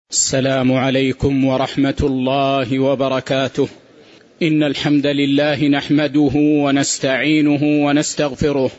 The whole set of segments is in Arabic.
السلام عليكم ورحمة الله وبركاته. إن الحمد لله نحمده ونستعينه ونستغفره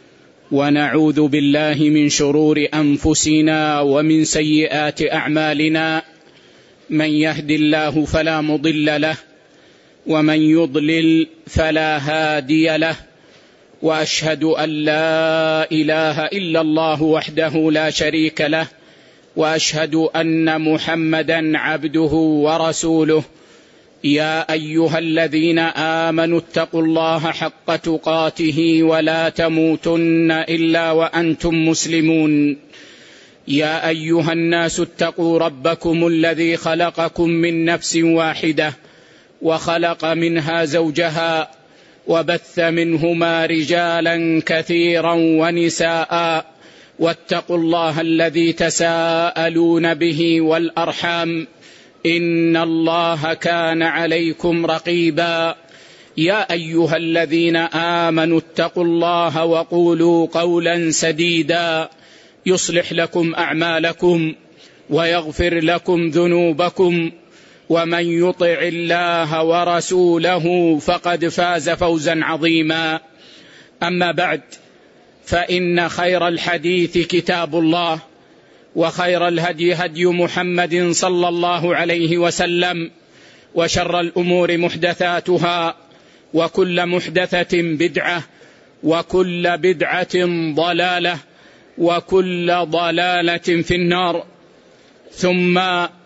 ونعوذ بالله من شرور أنفسنا ومن سيئات أعمالنا. من يهد الله فلا مضل له ومن يضلل فلا هادي له، وأشهد أن لا إله إلا الله وحده لا شريك له، وأشهد أن محمدا عبده ورسوله. يا أيها الذين آمنوا اتقوا الله حق تقاته ولا تموتن إلا وأنتم مسلمون. يا أيها الناس اتقوا ربكم الذي خلقكم من نفس واحدة وخلق منها زوجها وبث منهما رجالا كثيرا ونساء، واتقوا الله الذي تساءلون به والأرحام إن الله كان عليكم رقيبا. يا أيها الذين آمنوا اتقوا الله وقولوا قولا سديدا يصلح لكم أعمالكم ويغفر لكم ذنوبكم، ومن يطع الله ورسوله فقد فاز فوزا عظيما. أما بعد، فإن خير الحديث كتاب الله، وخير الهدي هدي محمد صلى الله عليه وسلم، وشر الأمور محدثاتها، وكل محدثة بدعة، وكل بدعة ضلالة، وكل ضلالة في النار. ثم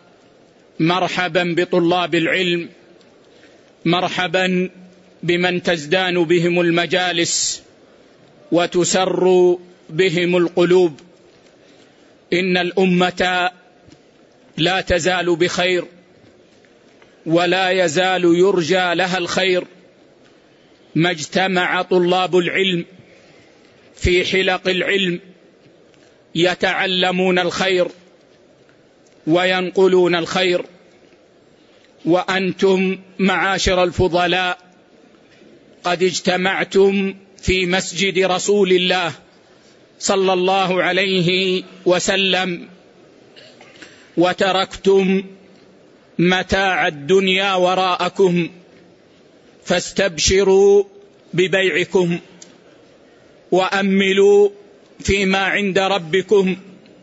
مرحبا بطلاب العلم، مرحبا بمن تزدان بهم المجالس وتسر بهم القلوب. إن الأمة لا تزال بخير، ولا يزال يرجى لها الخير ما اجتمع طلاب العلم في حلق العلم يتعلمون الخير وينقلون الخير. وأنتم معاشر الفضلاء قد اجتمعتم في مسجد رسول الله صلى الله عليه وسلم، وتركتم متاع الدنيا وراءكم، فاستبشروا ببيعكم وأملوا فيما عند ربكم.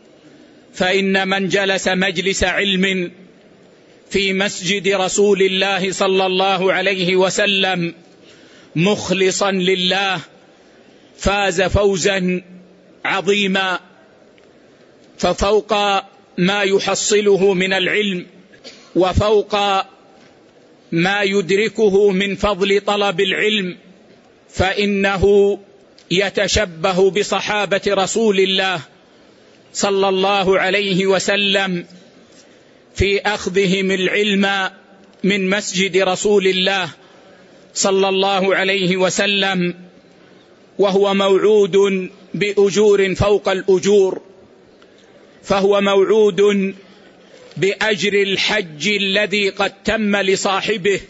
فإن من جلس مجلس علم في مسجد رسول الله صلى الله عليه وسلم مخلصا لله فاز فوزا عظيما. ففوق ما يحصله من العلم، وفوق ما يدركه من فضل طلب العلم، فإنه يتشبه بصحابة رسول الله صلى الله عليه وسلم في أخذهم العلم من مسجد رسول الله صلى الله عليه وسلم، وهو موعود بأجور فوق الأجور. فهو موعود بأجر الحج الذي قد تم لصاحبه.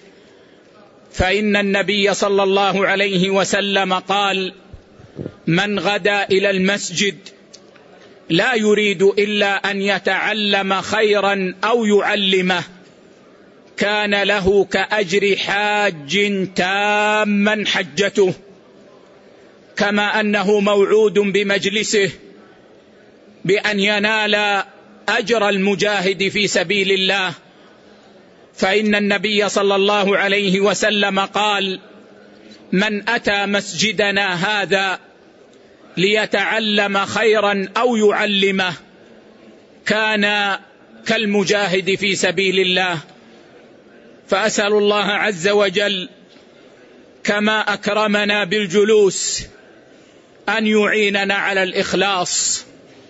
فإن النبي صلى الله عليه وسلم قال: من غدا إلى المسجد لا يريد إلا أن يتعلم خيرا أو يعلمه كان له كأجر حاج تاما حجته. كما أنه موعود بمجلسه بأن ينال أجر المجاهد في سبيل الله. فإن النبي صلى الله عليه وسلم قال: من أتى مسجدنا هذا ليتعلم خيرا أو يعلمه كان كالمجاهد في سبيل الله. فأسأل الله عز وجل كما أكرمنا بالجلوس أن يعيننا على الإخلاص،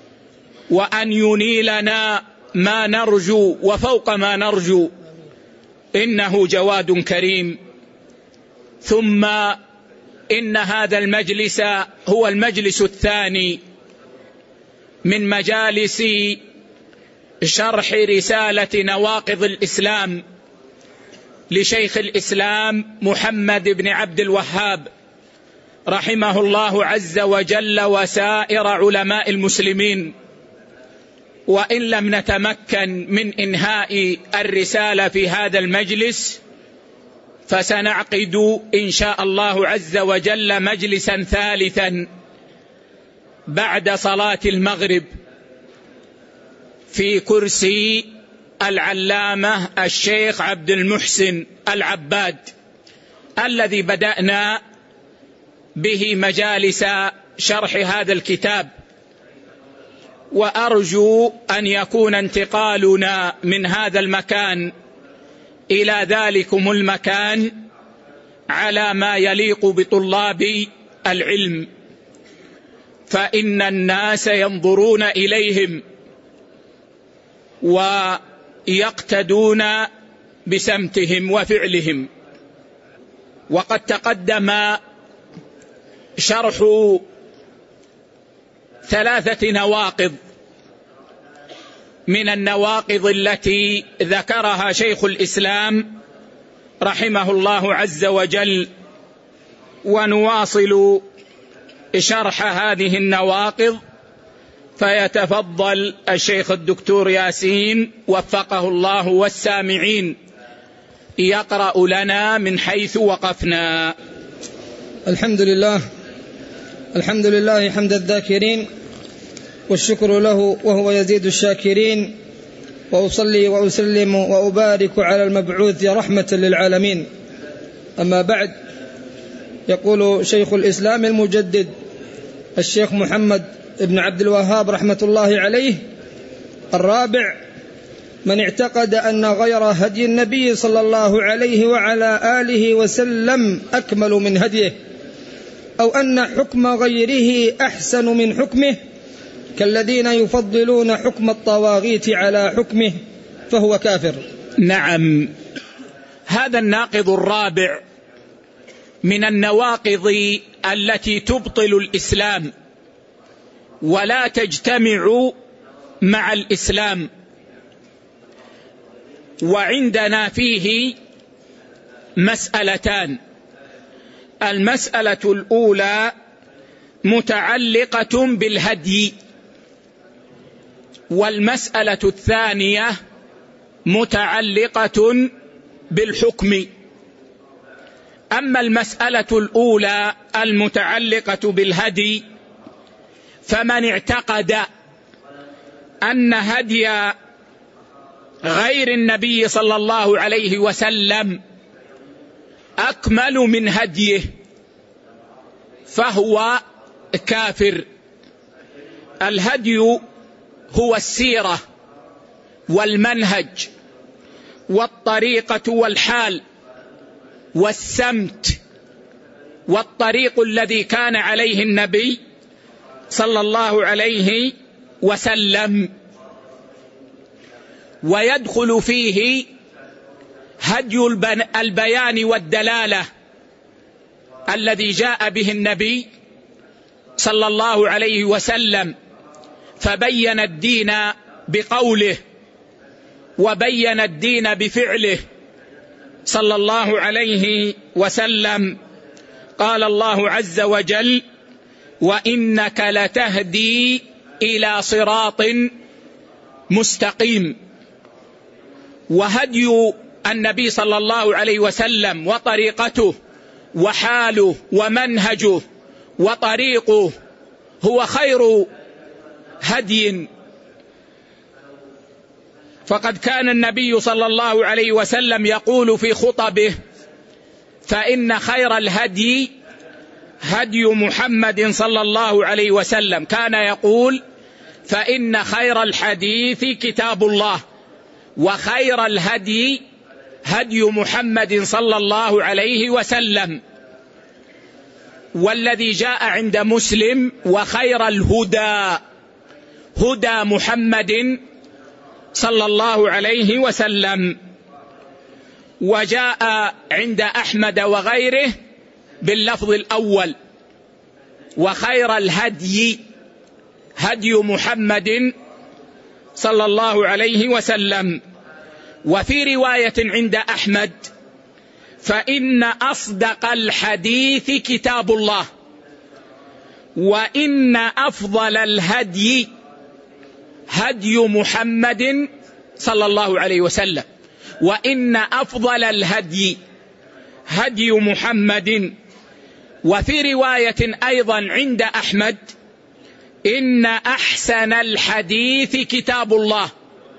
وأن ينيلنا ما نرجو وفوق ما نرجو، إنه جواد كريم. ثم إن هذا المجلس هو المجلس الثاني من مجالس شرح رسالة نواقض الإسلام لشيخ الإسلام محمد بن عبد الوهاب رحمه الله عز وجل وسائر علماء المسلمين. وإن لم نتمكن من إنهاء الرسالة في هذا المجلس فسنعقد إن شاء الله عز وجل مجلسا ثالثا بعد صلاة المغرب في كرسي العلامة الشيخ عبد المحسن العباد الذي بدأنا به مجالس شرح هذا الكتاب، وأرجو أن يكون انتقالنا من هذا المكان إلى ذلكم المكان على ما يليق بطلاب العلم، فإن الناس ينظرون إليهم ويقتدون بسمتهم وفعلهم. وقد تقدم شرح 3 نواقض من النواقض التي ذكرها شيخ الإسلام رحمه الله عز وجل، ونواصل شرح هذه النواقض، فيتفضل الشيخ الدكتور ياسين وفقه الله والسامعين يقرأ لنا من حيث وقفنا. الحمد لله حمد الذاكرين، والشكر له وهو يزيد الشاكرين، وأصلي وأسلم وأبارك على المبعوث رحمة للعالمين. أما بعد، يقول شيخ الإسلام المجدد الشيخ محمد بن عبد الوهاب رحمة الله عليه: الرابع: من اعتقد أن غير هدي النبي صلى الله عليه وعلى آله وسلم أكمل من هديه، أو أن حكم غيره أحسن من حكمه، كالذين يفضلون حكم الطواغيت على حكمه، فهو كافر. نعم، هذا الناقض الرابع من النواقض التي تبطل الإسلام ولا تجتمع مع الإسلام، وعندنا فيه مسألتان. المسألة الأولى متعلقة بالهدي، والمسألة الثانية متعلقة بالحكم. أما المسألة الأولى المتعلقة بالهدي، فمن اعتقد أن هدي غير النبي صلى الله عليه وسلم أكمل من هديه فهو كافر. الهدي هو السيرة والمنهج والطريقة والحال والسمت والطريق الذي كان عليه النبي صلى الله عليه وسلم، ويدخل فيه هدي البيان والدلالة الذي جاء به النبي صلى الله عليه وسلم، فبين الدين بقوله وبين الدين بفعله صلى الله عليه وسلم. قال الله عز وجل: وإنك لتهدي إلى صراط مستقيم. وهدي النبي صلى الله عليه وسلم وطريقته وحاله ومنهجه وطريقه هو خير هدي، فقد كان النبي صلى الله عليه وسلم يقول في خطبه: فإن خير الهدي هدي محمد صلى الله عليه وسلم. كان يقول: فإن خير الحديث كتاب الله، وخير الهدي هدي محمد صلى الله عليه وسلم. والذي جاء عند مسلم: وخير الهدى هدى محمد صلى الله عليه وسلم. وجاء عند أحمد وغيره باللفظ الأول: وخير الهدي هدي محمد صلى الله عليه وسلم. وفي رواية عند أحمد: فإن أصدق الحديث كتاب الله، وإن أفضل الهدي هدي محمد صلى الله عليه وسلم، وإن أفضل الهدي هدي محمد. وفي رواية أيضا عند أحمد: إن أحسن الحديث كتاب الله،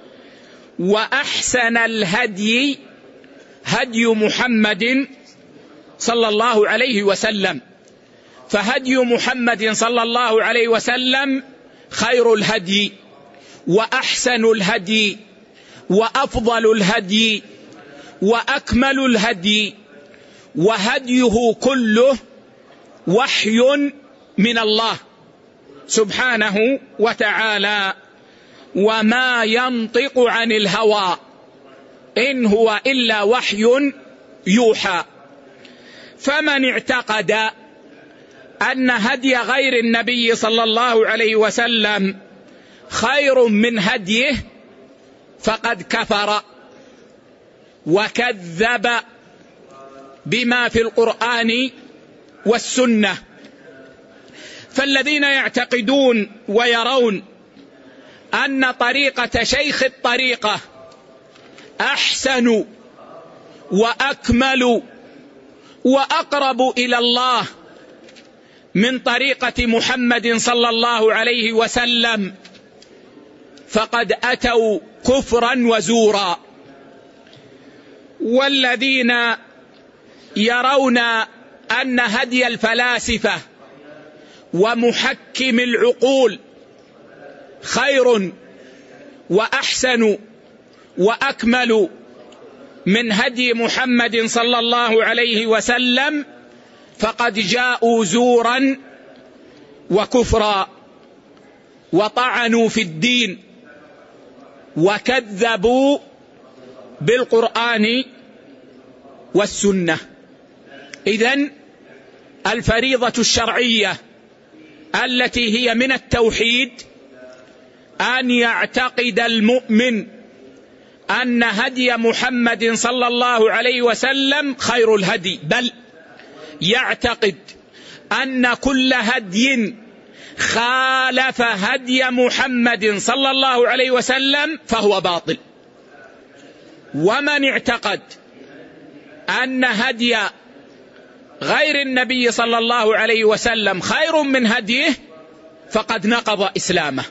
وأحسن الهدي هدي محمد صلى الله عليه وسلم. فهدي محمد صلى الله عليه وسلم خير الهدي وأحسن الهدي وأفضل الهدي وأكمل الهدي، وهديه كله وحي من الله سبحانه وتعالى، وما ينطق عن الهوى إن هو إلا وحي يوحى. فمن اعتقد أن هدي غير النبي صلى الله عليه وسلم خير من هديه فقد كفر وكذب بما في القرآن والسنة. فالذين يعتقدون ويرون أن طريقة شيخ الطريقة أحسن وأكمل وأقرب إلى الله من طريقة محمد صلى الله عليه وسلم فقد أتوا كفرا وزورا. والذين يرون أن هدي الفلاسفة ومحكم العقول خير وأحسن وأكمل من هدي محمد صلى الله عليه وسلم فقد جاءوا زورا وكفرا، وطعنوا في الدين وكذبوا بالقرآن والسنة. إذن الفريضة الشرعية التي هي من التوحيد أن يعتقد المؤمن أن هدي محمد صلى الله عليه وسلم خير الهدي، بل يعتقد أن كل هدي خالف هدي محمد صلى الله عليه وسلم فهو باطل. ومن اعتقد أن هدي غير النبي صلى الله عليه وسلم خير من هديه فقد نقض إسلامه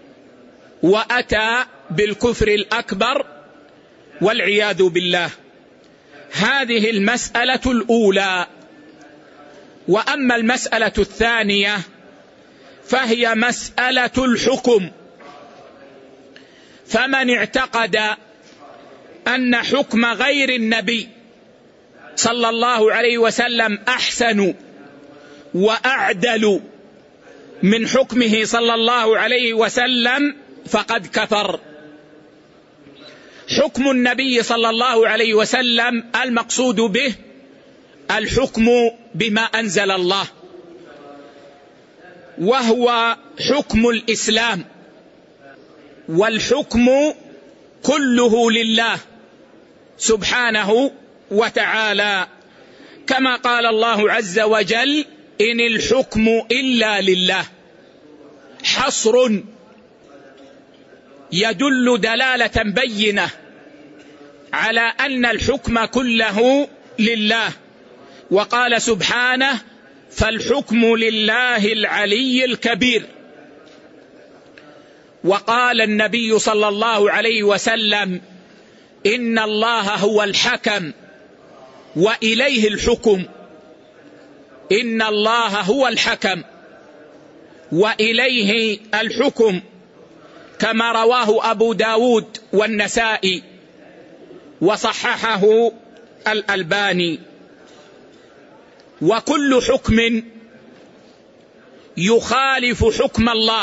وأتى بالكفر الأكبر والعياذ بالله. هذه المسألة الأولى. وأما المسألة الثانية فهي مسألة الحكم. فمن اعتقد أن حكم غير النبي صلى الله عليه وسلم أحسن وأعدل من حكمه صلى الله عليه وسلم فقد كفر. حكم النبي صلى الله عليه وسلم المقصود به الحكم بما أنزل الله، وهو حكم الإسلام، والحكم كله لله سبحانه وتعالى، كما قال الله عز وجل: إن الحكم إلا لله. حصر يدل دلالة بينة على أن الحكم كله لله. وقال سبحانه: فالحكم لله العلي الكبير. وقال النبي صلى الله عليه وسلم: إن الله هو الحكم وإليه الحكم. إن الله هو الحكم وإليه الحكم، كما رواه أبو داود والنسائي وصححه الألباني. وكل حكم يخالف حكم الله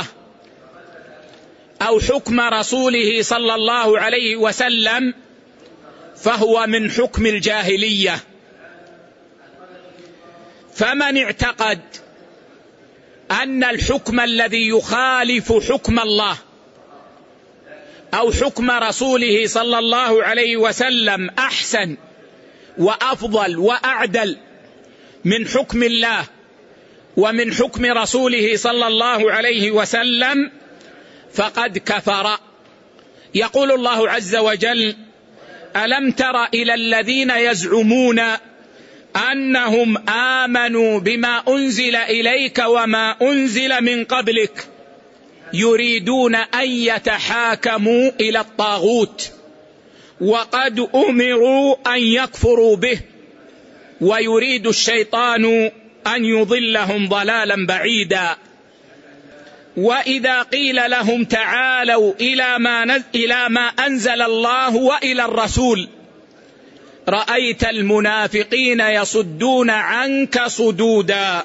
أو حكم رسوله صلى الله عليه وسلم فهو من حكم الجاهلية. فمن اعتقد أن الحكم الذي يخالف حكم الله أو حكم رسوله صلى الله عليه وسلم أحسن وأفضل وأعدل من حكم الله ومن حكم رسوله صلى الله عليه وسلم فقد كفر. يقول الله عز وجل: ألم تر إلى الذين يزعمون أنهم آمنوا بما أنزل إليك وما أنزل من قبلك يريدون أن يتحاكموا إلى الطاغوت وقد أمروا أن يكفروا به ويريد الشيطان أن يضلهم ضلالا بعيدا. وإذا قيل لهم تعالوا إلى ما أنزل الله وإلى الرسول رأيت المنافقين يصدون عنك صدودا.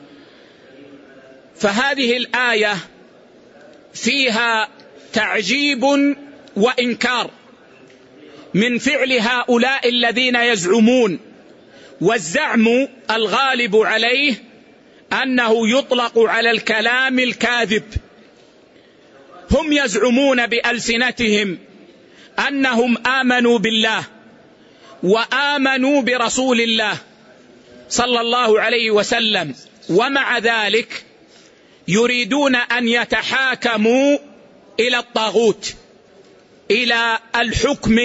فهذه الآية فيها تعجيب وإنكار من فعل هؤلاء الذين يزعمون، والزعم الغالب عليه أنه يطلق على الكلام الكاذب. هم يزعمون بألسنتهم أنهم آمنوا بالله وآمنوا برسول الله صلى الله عليه وسلم، ومع ذلك يريدون أن يتحاكموا إلى الطاغوت، إلى الحكم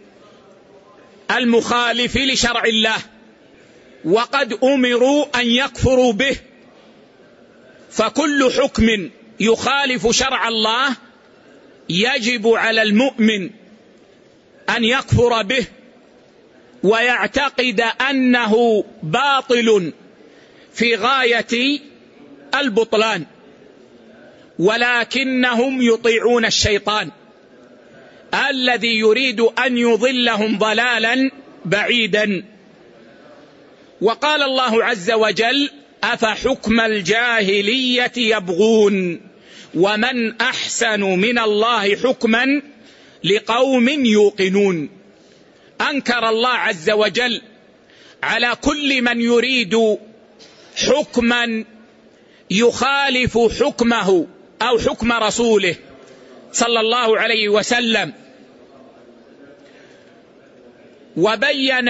المخالف لشرع الله، وقد أمروا أن يكفروا به. فكل حكم يخالف شرع الله يجب على المؤمن أن يكفر به ويعتقد أنه باطل في غاية البطلان، ولكنهم يطيعون الشيطان الذي يريد أن يضلهم ضلالا بعيدا. وقال الله عز وجل: أفحكم الجاهلية يبغون ومن أحسن من الله حكما لقوم يوقنون. أنكر الله عز وجل على كل من يريد حكما يخالف حكمه أو حكم رسوله صلى الله عليه وسلم، وبين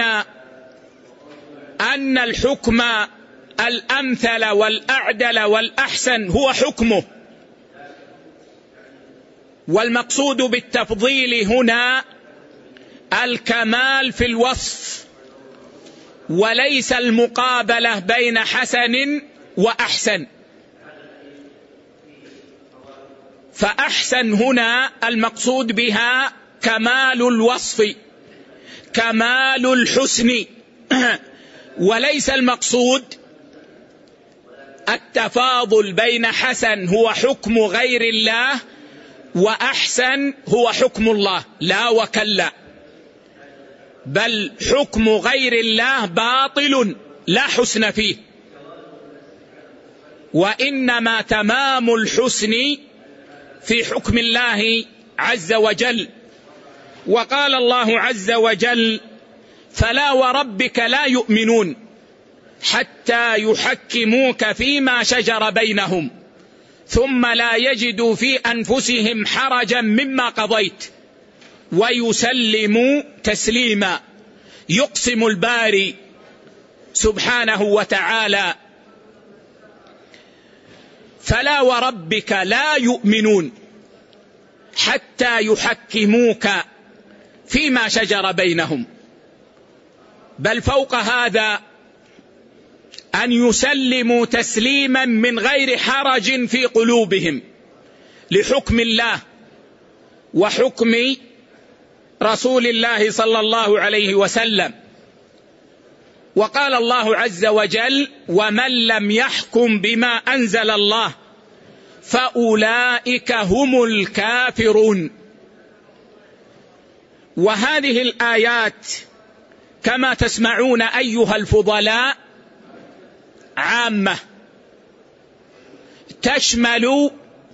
أن الحكم الأمثل والأعدل والأحسن هو حكمه. والمقصود بالتفضيل هنا الكمال في الوصف، وليس المقابلة بين حسن وأحسن. فأحسن هنا المقصود بها كمال الوصف، كمال الحسن، وليس المقصود التفاضل بين حسن هو حكم غير الله وأحسن هو حكم الله، لا وكلا، بل حكم غير الله باطل لا حسن فيه، وإنما تمام الحسن في حكم الله عز وجل. وقال الله عز وجل: فلا وربك لا يؤمنون حتى يحكموك فيما شجر بينهم ثم لا يجدوا في أنفسهم حرجا مما قضيت ويسلموا تسليما. يقسم الباري سبحانه وتعالى: فلا وربك لا يؤمنون حتى يحكموك فيما شجر بينهم، بل فوق هذا أن يسلموا تسليما من غير حرج في قلوبهم لحكم الله وحكم رسول الله صلى الله عليه وسلم. وقال الله عز وجل: ومن لم يحكم بما أنزل الله فأولئك هم الكافرون. وهذه الآيات كما تسمعون أيها الفضلاء عامة، تشمل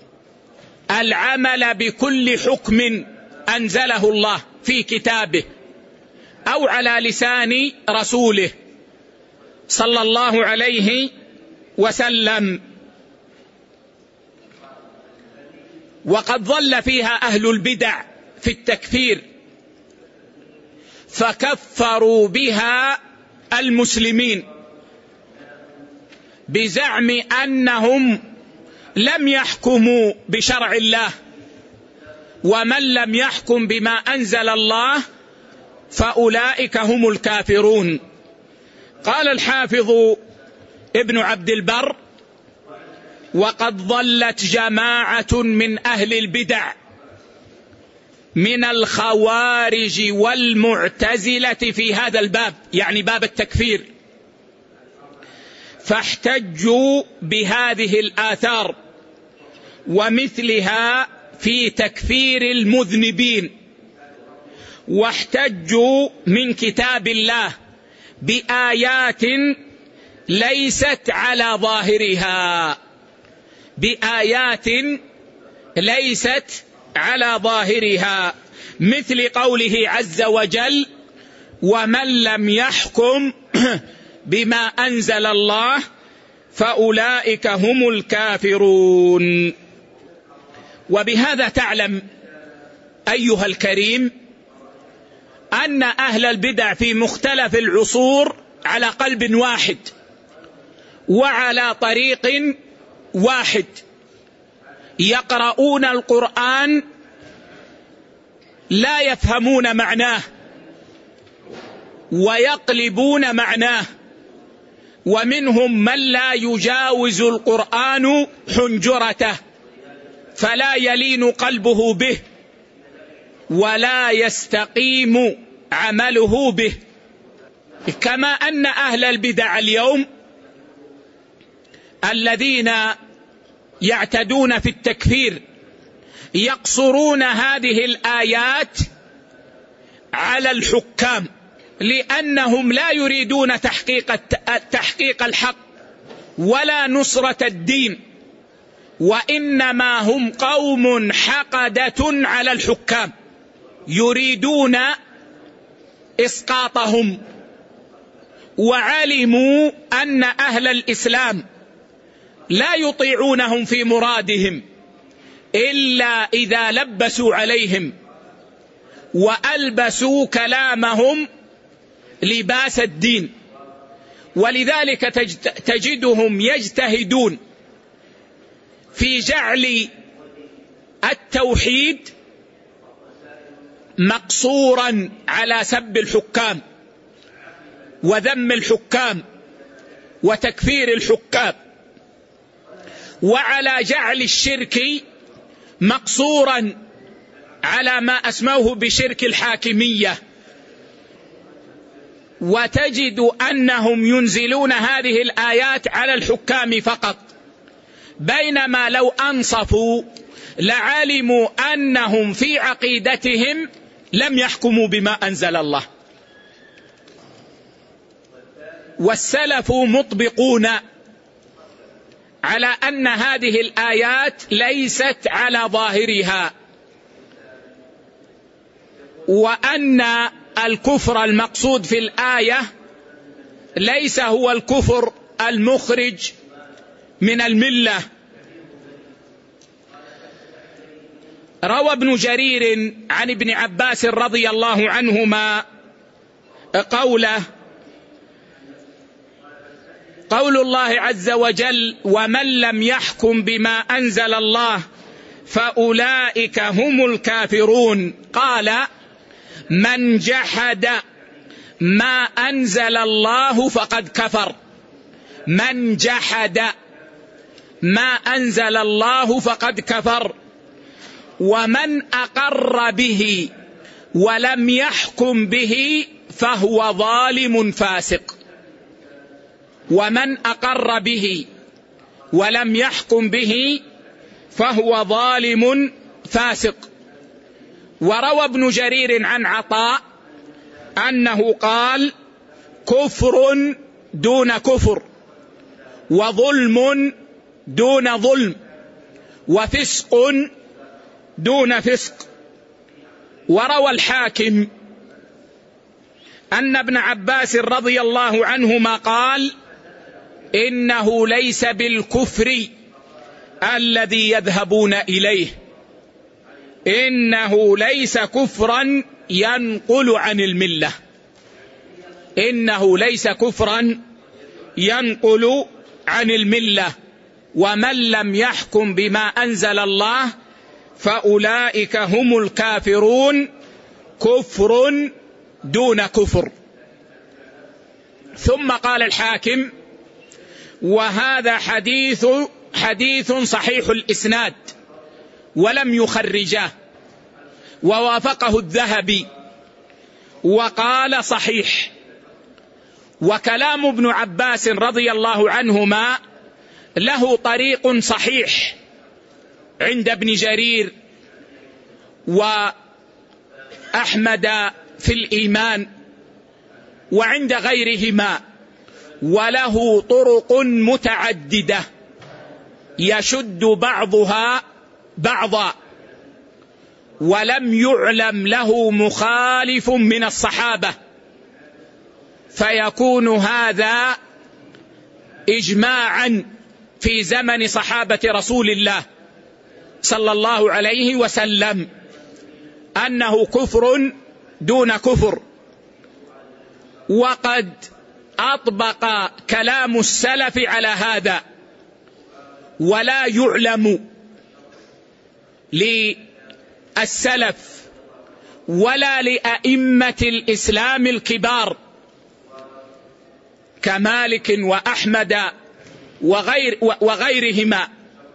العمل بكل حكم أنزله الله في كتابه أو على لسان رسوله صلى الله عليه وسلم. وقد ظل فيها أهل البدع في التكفير فكفروا بها المسلمين بزعم أنهم لم يحكموا بشرع الله ومن لم يحكم بما أنزل الله فأولئك هم الكافرون. قال الحافظ ابن عبد البر: وقد ضلت جماعة من أهل البدع من الخوارج والمعتزلة في هذا الباب، يعني باب التكفير، فاحتجوا بهذه الآثار ومثلها في تكفير المذنبين، واحتجوا من كتاب الله بآيات ليست على ظاهرها، بآيات ليست على ظاهرها، مثل قوله عز وجل: ومن لم يحكم بما أنزل الله فأولئك هم الكافرون. وبهذا تعلم أيها الكريم أن أهل البدع في مختلف العصور على قلب واحد وعلى طريق واحد، يقرؤون القرآن لا يفهمون معناه ويقلبون معناه، ومنهم من لا يجاوز القرآن حنجرته فلا يلين قلبه به ولا يستقيم عمله به. كما أن أهل البدع اليوم الذين يعتدون في التكفير يقصرون هذه الآيات على الحكام، لأنهم لا يريدون تحقيق الحق ولا نصرة الدين، وإنما هم قوم حقدة على الحكام يريدون إسقاطهم، وعلموا أن أهل الإسلام لا يطيعونهم في مرادهم إلا إذا لبسوا عليهم وألبسوا كلامهم لباس الدين، ولذلك تجدهم يجتهدون في جعل التوحيد مقصورا على سب الحكام وذم الحكام وتكفير الحكام، وعلى جعل الشرك مقصورا على ما أسموه بشرك الحاكمية، وتجد أنهم ينزلون هذه الآيات على الحكام فقط، بينما لو أنصفوا لعلموا أنهم في عقيدتهم لم يحكموا بما أنزل الله. والسلف مطبقون على أن هذه الآيات ليست على ظاهرها، وأن الكفر المقصود في الآية ليس هو الكفر المخرج من الملة. روى ابن جرير عن ابن عباس رضي الله عنهما قوله: قول الله عز وجل: ومن لم يحكم بما أنزل الله فأولئك هم الكافرون. قال: من جحد ما أنزل الله فقد كفر. من جحد ما أنزل الله فقد كفر. ومن أقر به ولم يحكم به فهو ظالم فاسق. ومن أقر به ولم يحكم به فهو ظالم فاسق. وروى ابن جرير عن عطاء أنه قال: كفر دون كفر، وظلم دون ظلم، وفسق دون فسق. وروى الحاكم أن ابن عباس رضي الله عنهما قال: إنه ليس بالكفر الذي يذهبون إليه، إنه ليس كفرا ينقل عن الملة، إنه ليس كفرا ينقل عن الملة. ومن لم يحكم بما أنزل الله فأولئك هم الكافرون كفر دون كفر. ثم قال الحاكم: وهذا حديث صحيح الإسناد ولم يخرجاه، ووافقه الذهبي وقال صحيح. وكلام ابن عباس رضي الله عنهما له طريق صحيح عند ابن جرير وأحمد في الإيمان وعند غيرهما، وله طرق متعددة يشد بعضها بعضا، ولم يعلم له مخالف من الصحابة، فيكون هذا إجماعا في زمن صحابة رسول الله صلى الله عليه وسلم أنه كفر دون كفر. وقد أطبق كلام السلف على هذا، ولا يعلم للسلف ولا لأئمة الإسلام الكبار كمالك وأحمد وغيرهما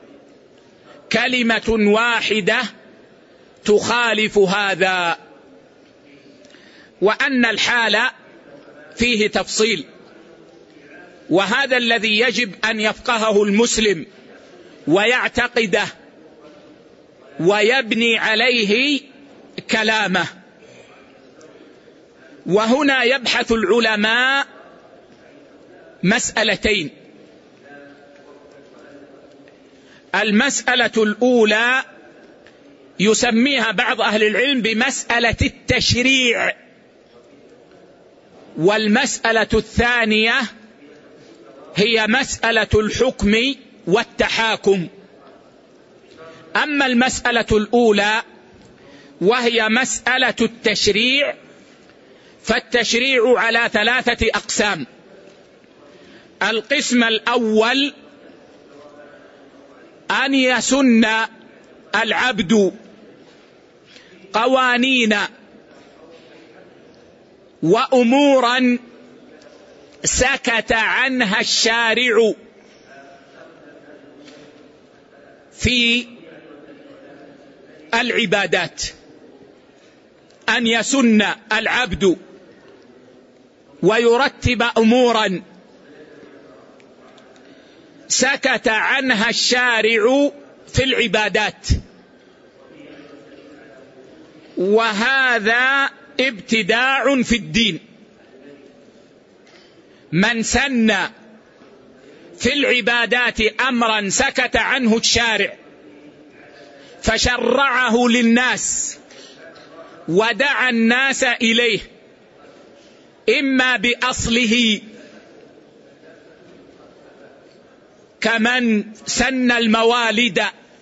كلمة واحدة تخالف هذا، وأن الحال فيه تفصيل، وهذا الذي يجب أن يفقهه المسلم ويعتقده ويبني عليه كلامه. وهنا يبحث العلماء مسألتين: المسألة الأولى يسميها بعض أهل العلم بمسألة التشريع، والمسألة الثانية هي مسألة الحكم والتحاكم. أما المسألة الأولى وهي مسألة التشريع، فالتشريع على 3 أقسام. القسم الأول أن يسن العبد قوانين وأمورا سكت عنها الشارع في العبادات. أن يسن العبد ويرتب أمورا سكت عنها الشارع في العبادات، وهذا ابتداع في الدين. من سن في العبادات أمرا سكت عنه الشارع فشرعه للناس ودعا الناس إليه، إما بأصله كمن سن الموالد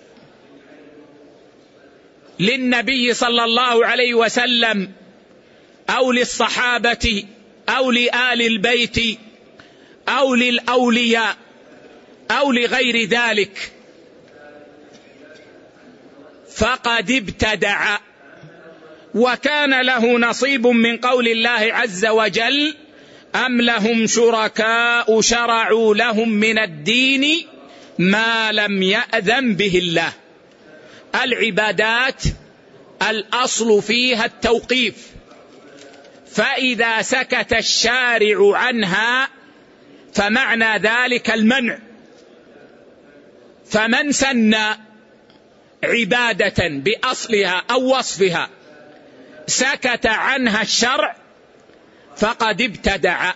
للنبي صلى الله عليه وسلم أو للصحابة أو لآل البيت أو للأولياء أو لغير ذلك، فقد ابتدع وكان له نصيب من قول الله عز وجل: أم لهم شركاء شرعوا لهم من الدين ما لم يأذن به الله. العبادات الأصل فيها التوقيف، فإذا سكت الشارع عنها فمعنى ذلك المنع. فمن سن عبادة بأصلها أو وصفها سكت عنها الشرع فقد ابتدع.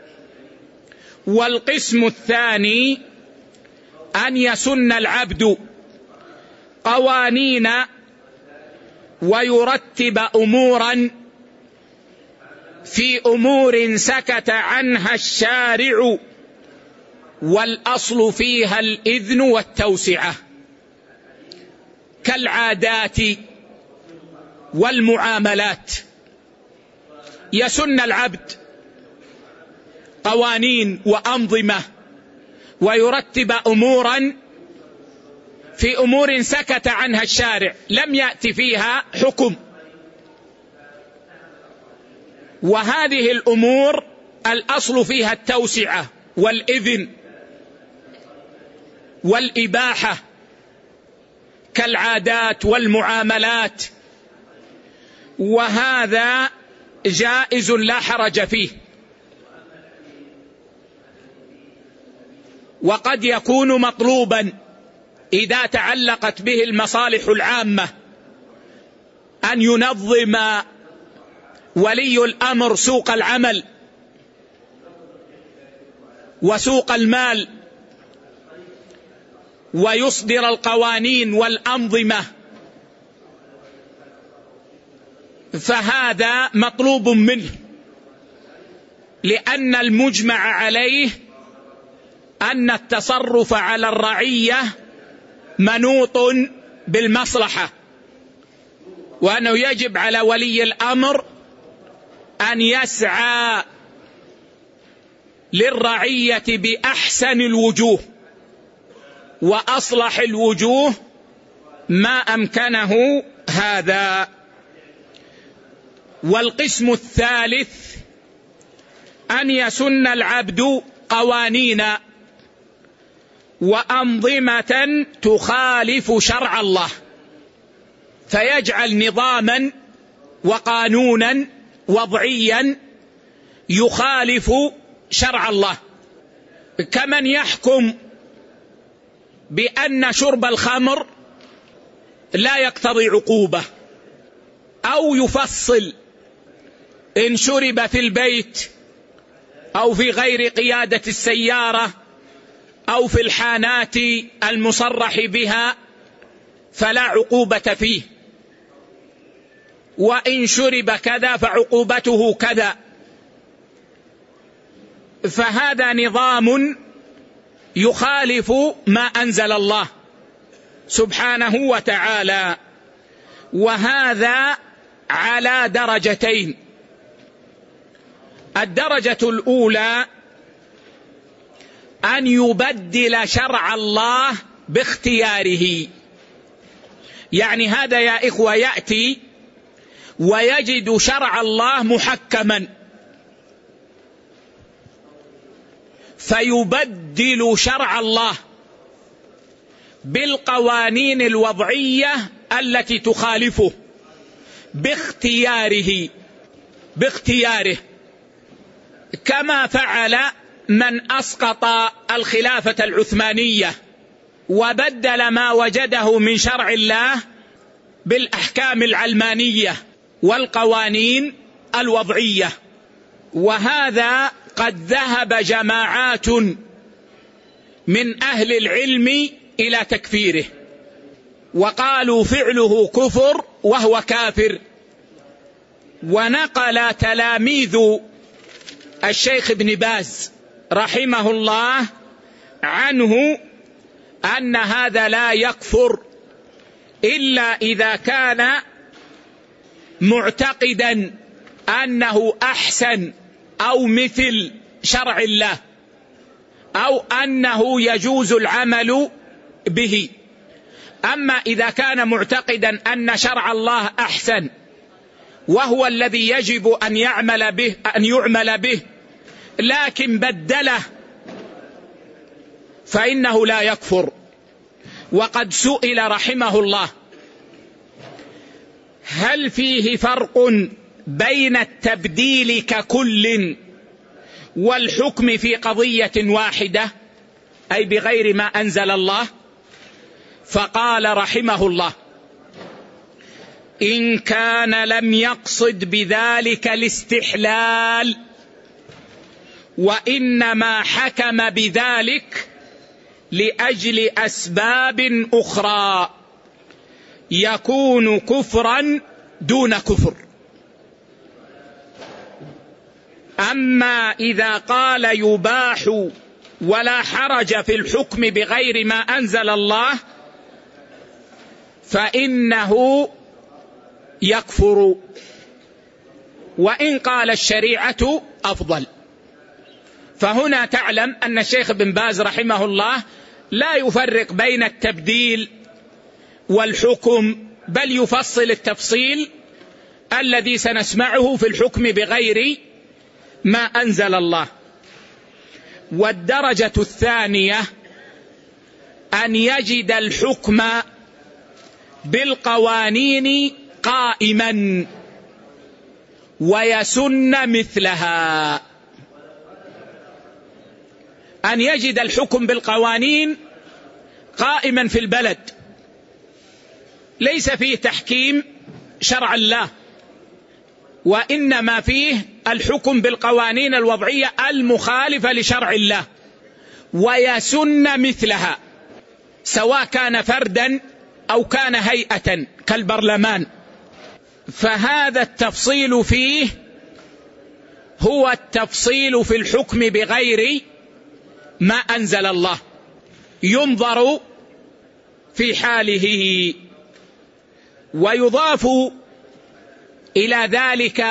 والقسم الثاني أن يسن العبد قوانين ويرتب أمورا في أمور سكت عنها الشارع والأصل فيها الإذن والتوسعة، كالعادات والمعاملات. يسن العبد قوانين وأنظمة ويرتب أمورا في أمور سكت عنها الشارع لم يأتي فيها حكم. وهذه الأمور الأصل فيها التوسعة والإذن والإباحة كالعادات والمعاملات، وهذا جائز لا حرج فيه. وقد يكون مطلوبا إذا تعلقت به المصالح العامة أن ينظم ولي الأمر سوق العمل وسوق المال ويصدر القوانين والأنظمة، فهذا مطلوب منه، لأن المجمع عليه أن التصرف على الرعية منوط بالمصلحة، وأنه يجب على ولي الأمر أن يسعى للرعية بأحسن الوجوه وأصلح الوجوه ما أمكنه هذا. والقسم الثالث أن يسن العبد قوانين وأنظمة تخالف شرع الله، فيجعل نظاما وقانونا وضعيا يخالف شرع الله، كمن يحكم بأن شرب الخمر لا يقتضي عقوبة، أو يفصل إن شرب في البيت أو في غير قيادة السيارة أو في الحانات المصرح بها فلا عقوبة فيه، وإن شرب كذا فعقوبته كذا. فهذا نظام يخالف ما أنزل الله سبحانه وتعالى. وهذا على درجتين: الدرجة الأولى أن يبدل شرع الله باختياره، يعني هذا يا إخوة يأتي ويجد شرع الله محكما فيبدل شرع الله بالقوانين الوضعية التي تخالفه باختياره، كما فعل من أسقط الخلافة العثمانية وبدل ما وجده من شرع الله بالأحكام العلمانية والقوانين الوضعية. وهذا قد ذهب جماعات من أهل العلم إلى تكفيره، وقالوا فعله كفر وهو كافر. ونقل تلاميذ الشيخ ابن باز رحمه الله عنه أن هذا لا يكفر إلا إذا كان معتقدا أنه أحسن أو مثل شرع الله، أو أنه يجوز العمل به. أما إذا كان معتقدا أن شرع الله أحسن وهو الذي يجب أن يعمل به لكن بدله فإنه لا يكفر. وقد سئل رحمه الله: هل فيه فرق بين التبديل ككل والحكم في قضية واحدة، أي بغير ما أنزل الله؟ فقال رحمه الله: إن كان لم يقصد بذلك الاستحلال وإنما حكم بذلك لأجل أسباب أخرى يكون كفرا دون كفر. أما إذا قال يباح ولا حرج في الحكم بغير ما أنزل الله فإنه يكفر، وإن قال الشريعة أفضل. فهنا تعلم أن الشيخ بن باز رحمه الله لا يفرق بين التبديل والحكم، بل يفصل التفصيل الذي سنسمعه في الحكم بغير ما أنزل الله. والدرجة الثانية أن يجد الحكم بالقوانين قائما ويسن مثلها. أن يجد الحكم بالقوانين قائما في البلد، ليس فيه تحكيم شرع الله، وإنما فيه الحكم بالقوانين الوضعية المخالفة لشرع الله، ويسن مثلها، سواء كان فردا أو كان هيئة كالبرلمان. فهذا التفصيل فيه هو التفصيل في الحكم بغير ما أنزل الله، ينظر في حاله. ويضاف إلى ذلك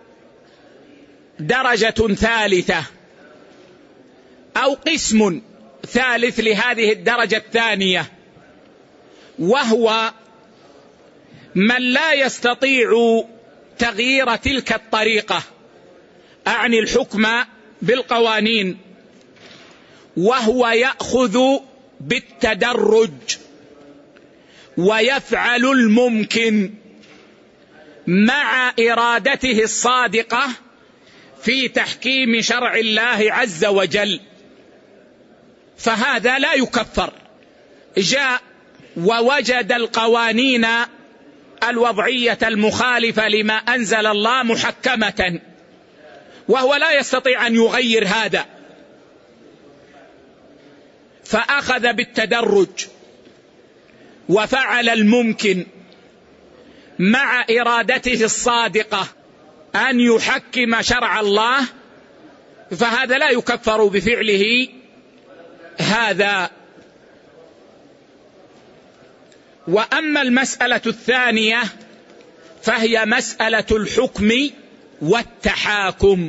درجة ثالثة أو قسم ثالث لهذه الدرجة الثانية، وهو من لا يستطيع تغيير تلك الطريقة، أعني الحكم بالقوانين، وهو يأخذ بالتدرج ويفعل الممكن مع إرادته الصادقة في تحكيم شرع الله عز وجل، فهذا لا يكفر. جاء ووجد القوانين الوضعية المخالفة لما أنزل الله محكمة، وهو لا يستطيع أن يغير هذا، فأخذ بالتدرج وفعل الممكن مع إرادته الصادقة أن يحكم شرع الله، فهذا لا يكفر بفعله هذا. وأما المسألة الثانية فهي مسألة الحكم والتحاكم.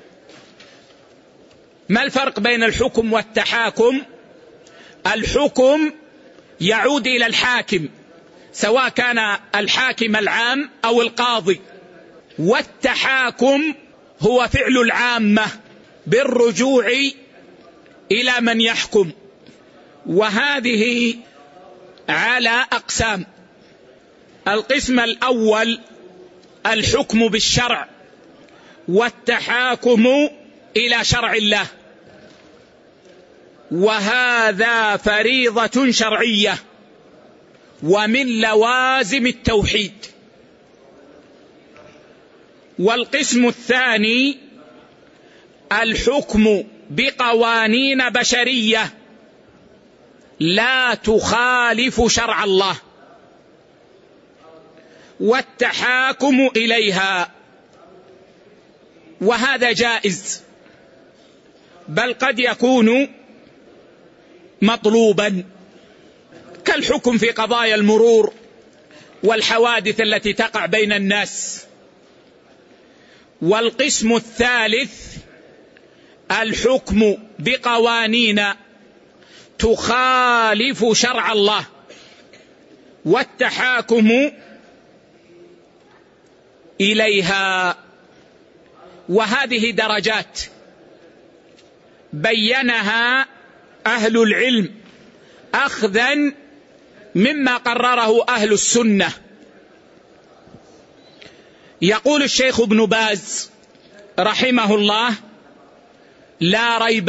ما الفرق بين الحكم والتحاكم؟ الحكم يعود إلى الحاكم، سواء كان الحاكم العام أو القاضي، والتحاكم هو فعل العامة بالرجوع إلى من يحكم. وهذه على أقسام. القسم الأول الحكم بالشرع والتحاكم إلى شرع الله، وهذا فريضة شرعية ومن لوازم التوحيد. والقسم الثاني الحكم بقوانين بشرية لا تخالف شرع الله والتحاكم إليها، وهذا جائز، بل قد يكون مطلوبا، كالحكم في قضايا المرور والحوادث التي تقع بين الناس. والقسم الثالث الحكم بقوانين تخالف شرع الله والتحاكم إليها، وهذه درجات بينها أهل العلم أخذا مما قرره أهل السنة. يقول الشيخ ابن باز رحمه الله: لا ريب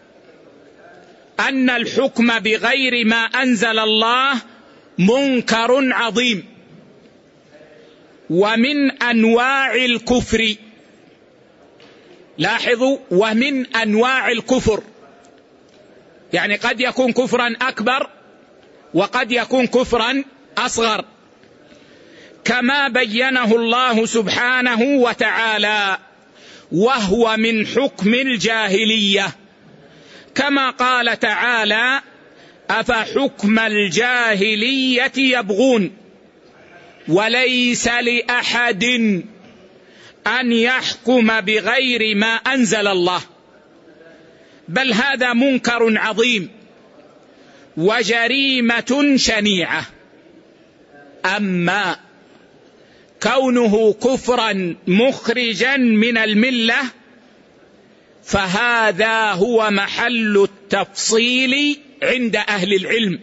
أن الحكم بغير ما أنزل الله منكر عظيم ومن أنواع الكفر. لاحظوا، ومن أنواع الكفر، يعني قد يكون كفرا أكبر وقد يكون كفرا أصغر، كما بينه الله سبحانه وتعالى، وهو من حكم الجاهلية، كما قال تعالى: أفحكم الجاهلية يبغون وليس لأحد أن يحكم بغير ما أنزل الله. بل هذا منكر عظيم وجريمة شنيعة. أما كونه كفرا مخرجا من الملة فهذا هو محل التفصيل عند أهل العلم.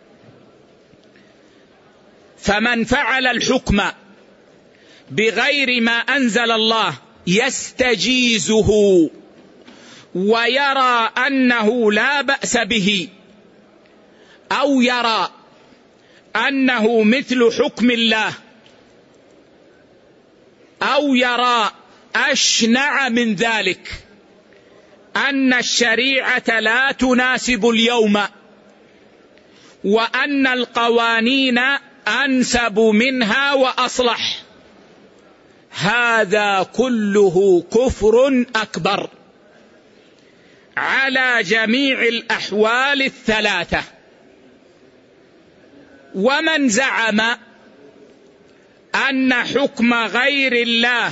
فمن فعل الحكم بغير ما أنزل الله يستجيزه ويرى أنه لا بأس به، أو يرى أنه مثل حكم الله، أو يرى أشنع من ذلك أن الشريعة لا تناسب اليوم، وأن القوانين أنسب منها وأصلح، هذا كله كفر أكبر على جميع الأحوال الثلاثة. ومن زعم أن حكم غير الله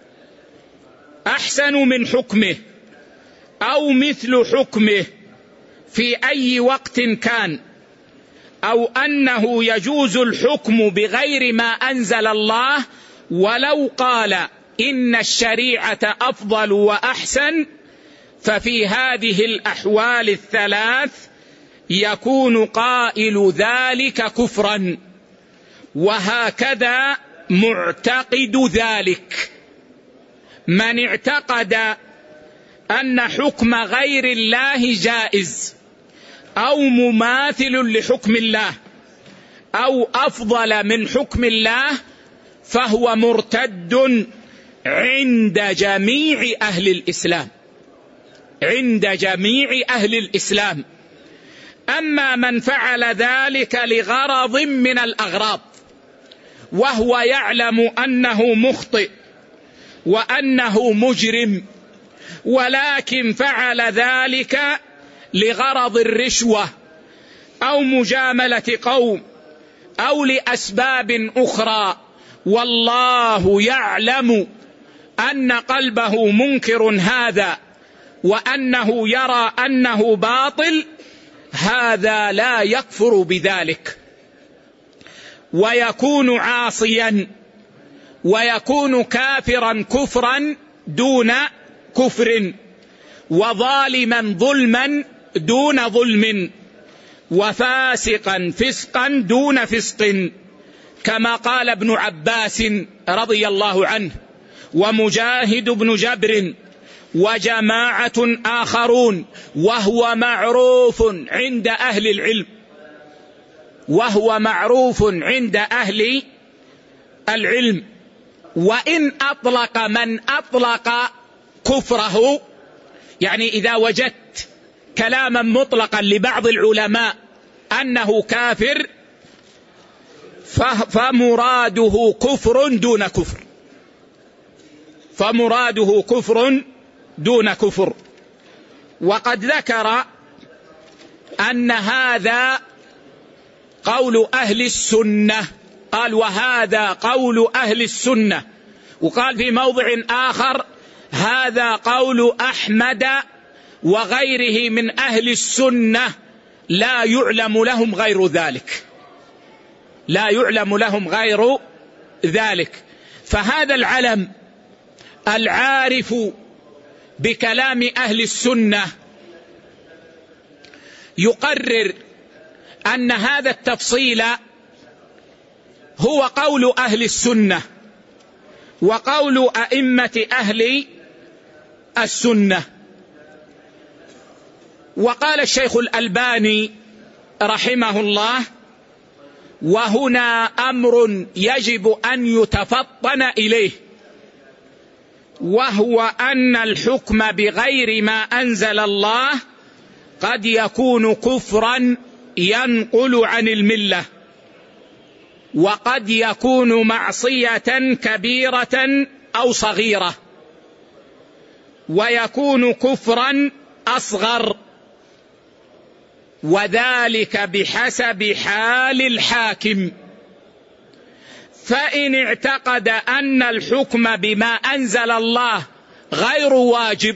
أحسن من حكمه أو مثل حكمه في أي وقت كان، أو أنه يجوز الحكم بغير ما أنزل الله ولو قال إن الشريعة أفضل وأحسن، ففي هذه الأحوال الثلاث يكون قائل ذلك كفرا، وهكذا معتقد ذلك. من اعتقد أن حكم غير الله جائز أو مماثل لحكم الله أو أفضل من حكم الله فهو مرتد عند جميع أهل الإسلام، عند جميع أهل الإسلام. أما من فعل ذلك لغرض من الأغراض وهو يعلم أنه مخطئ وأنه مجرم، ولكن فعل ذلك لغرض الرشوة أو مجاملة قوم أو لأسباب أخرى، والله يعلم أن قلبه منكر هذا وأنه يرى أنه باطل، هذا لا يكفر بذلك، ويكون عاصيا ويكون كافرا كفرا دون كفر، وظالما ظلما دون ظلم، وفاسقا فسقا دون فسق، كما قال ابن عباس رضي الله عنه ومجاهد بن جبر وجماعة آخرون، وهو معروف عند أهل العلم، وهو معروف عند أهل العلم. وإن أطلق من أطلق كفره، يعني إذا وجدت كلاما مطلقا لبعض العلماء أنه كافر فمراده كفر دون كفر، فمراده كفر دون كفر. وقد ذكر أن هذا قول أهل السنة، قال وهذا قول أهل السنة، وقال في موضع آخر هذا قول أحمد وغيره من أهل السنة، لا يعلم لهم غير ذلك، لا يعلم لهم غير ذلك. فهذا العلم العارف بكلام أهل السنة يقرر أن هذا التفصيل هو قول أهل السنة وقول أئمة أهل السنة. وقال الشيخ الألباني رحمه الله: وهنا أمر يجب أن يتفطن إليه، وهو أن الحكم بغير ما أنزل الله قد يكون كفرا ينقل عن الملة، وقد يكون معصية كبيرة أو صغيرة، ويكون كفرا أصغر، وذلك بحسب حال الحاكم. فإن اعتقد أن الحكم بما أنزل الله غير واجب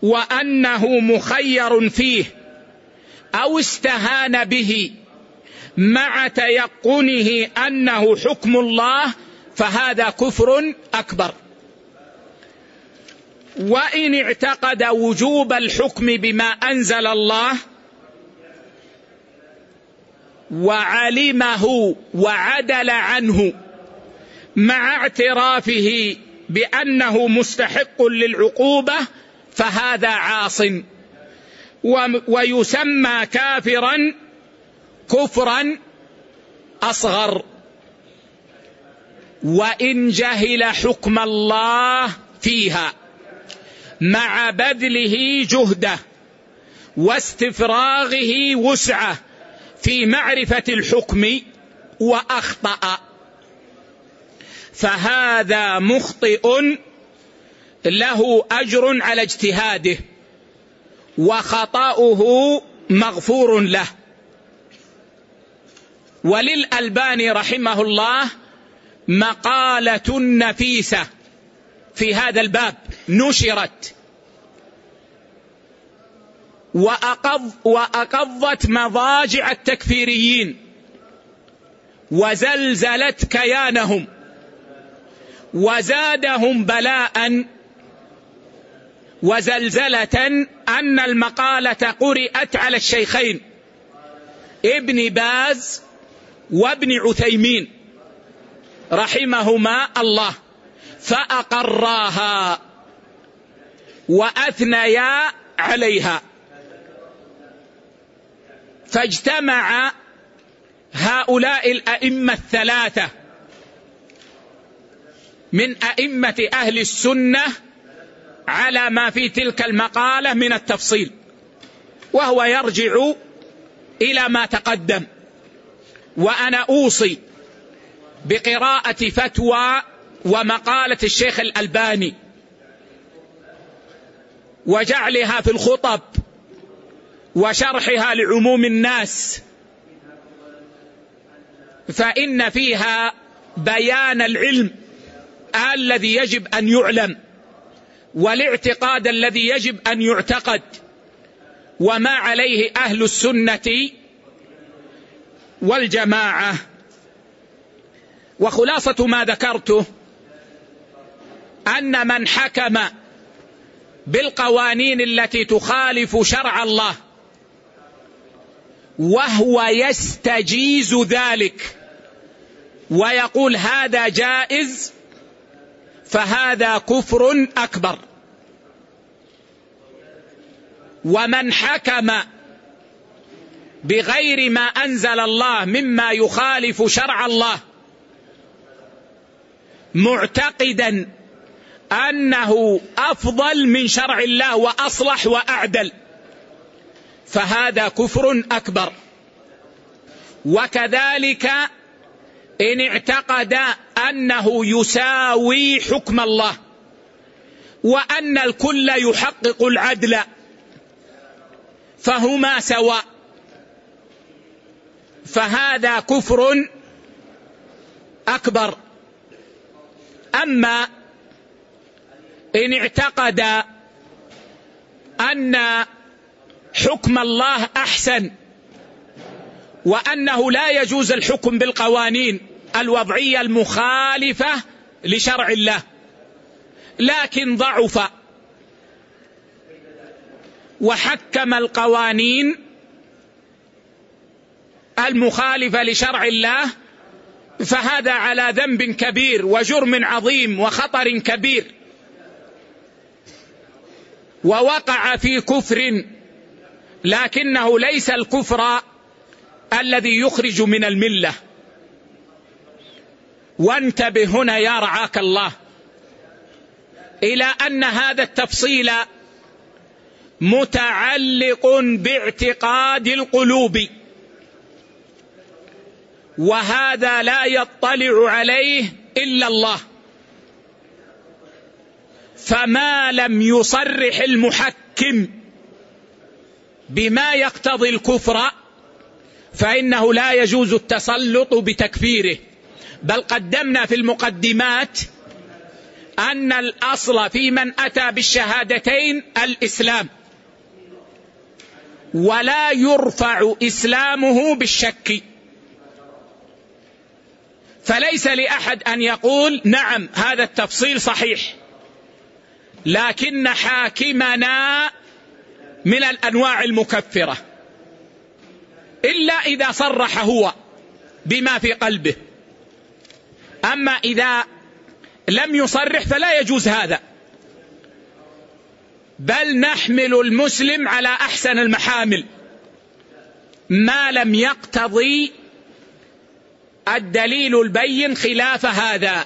وأنه مخير فيه، أو استهان به مع تيقنه أنه حكم الله فهذا كفر أكبر. وإن اعتقد وجوب الحكم بما أنزل الله وعلمه وعدل عنه مع اعترافه بأنه مستحق للعقوبة فهذا عاص، ويسمى كافرا كفرا أصغر. وإن جهل حكم الله فيها مع بذله جهده واستفراغه وسعه في معرفة الحكم وأخطأ فهذا مخطئ له أجر على اجتهاده وخطأه مغفور له. وللألباني رحمه الله مقالة نفيسة في هذا الباب نشرت وأقضت مضاجع التكفيريين وزلزلت كيانهم وزادهم بلاء وزلزلة أن المقالة قرأت على الشيخين ابن باز وابن عثيمين رحمهما الله فأقراها وأثنيا عليها. فاجتمع هؤلاء الأئمة الثلاثة من أئمة أهل السنة على ما في تلك المقالة من التفصيل، وهو يرجع إلى ما تقدم. وأنا أوصي بقراءة فتوى ومقالة الشيخ الألباني وجعلها في الخطب وشرحها لعموم الناس، فإن فيها بيان العلم الذي يجب أن يعلم والاعتقاد الذي يجب أن يعتقد وما عليه أهل السنة والجماعة. وخلاصة ما ذكرته أن من حكم بالقوانين التي تخالف شرع الله وهو يستجيز ذلك ويقول هذا جائز فهذا كفر أكبر. ومن حكم بغير ما أنزل الله مما يخالف شرع الله معتقدا أنه أفضل من شرع الله وأصلح وأعدل فهذا كفر أكبر. وكذلك إن اعتقد أنه يساوي حكم الله وأن الكل يحقق العدل فهما سواء فهذا كفر أكبر. أما إن اعتقد أن حكم الله أحسن وأنه لا يجوز الحكم بالقوانين الوضعية المخالفة لشرع الله لكن ضعف وحكم القوانين المخالفة لشرع الله فهذا على ذنب كبير وجرم عظيم وخطر كبير ووقع في كفر لكنه ليس الكفر الذي يخرج من الملة. وانتبه هنا يا رعاك الله إلى أن هذا التفصيل متعلق باعتقاد القلوب وهذا لا يطلع عليه إلا الله. فما لم يصرح المحكم بما يقتضي الكفر فإنه لا يجوز التسلط بتكفيره. بل قدمنا في المقدمات أن الأصل في من أتى بالشهادتين الإسلام ولا يرفع إسلامه بالشك فليس لأحد أن يقول نعم هذا التفصيل صحيح، لكن حاكمنا من الأنواع المكفرة إلا إذا صرح هو بما في قلبه. أما إذا لم يصرح فلا يجوز هذا، بل نحمل المسلم على أحسن المحامل ما لم يقتضي الدليل البين خلاف هذا.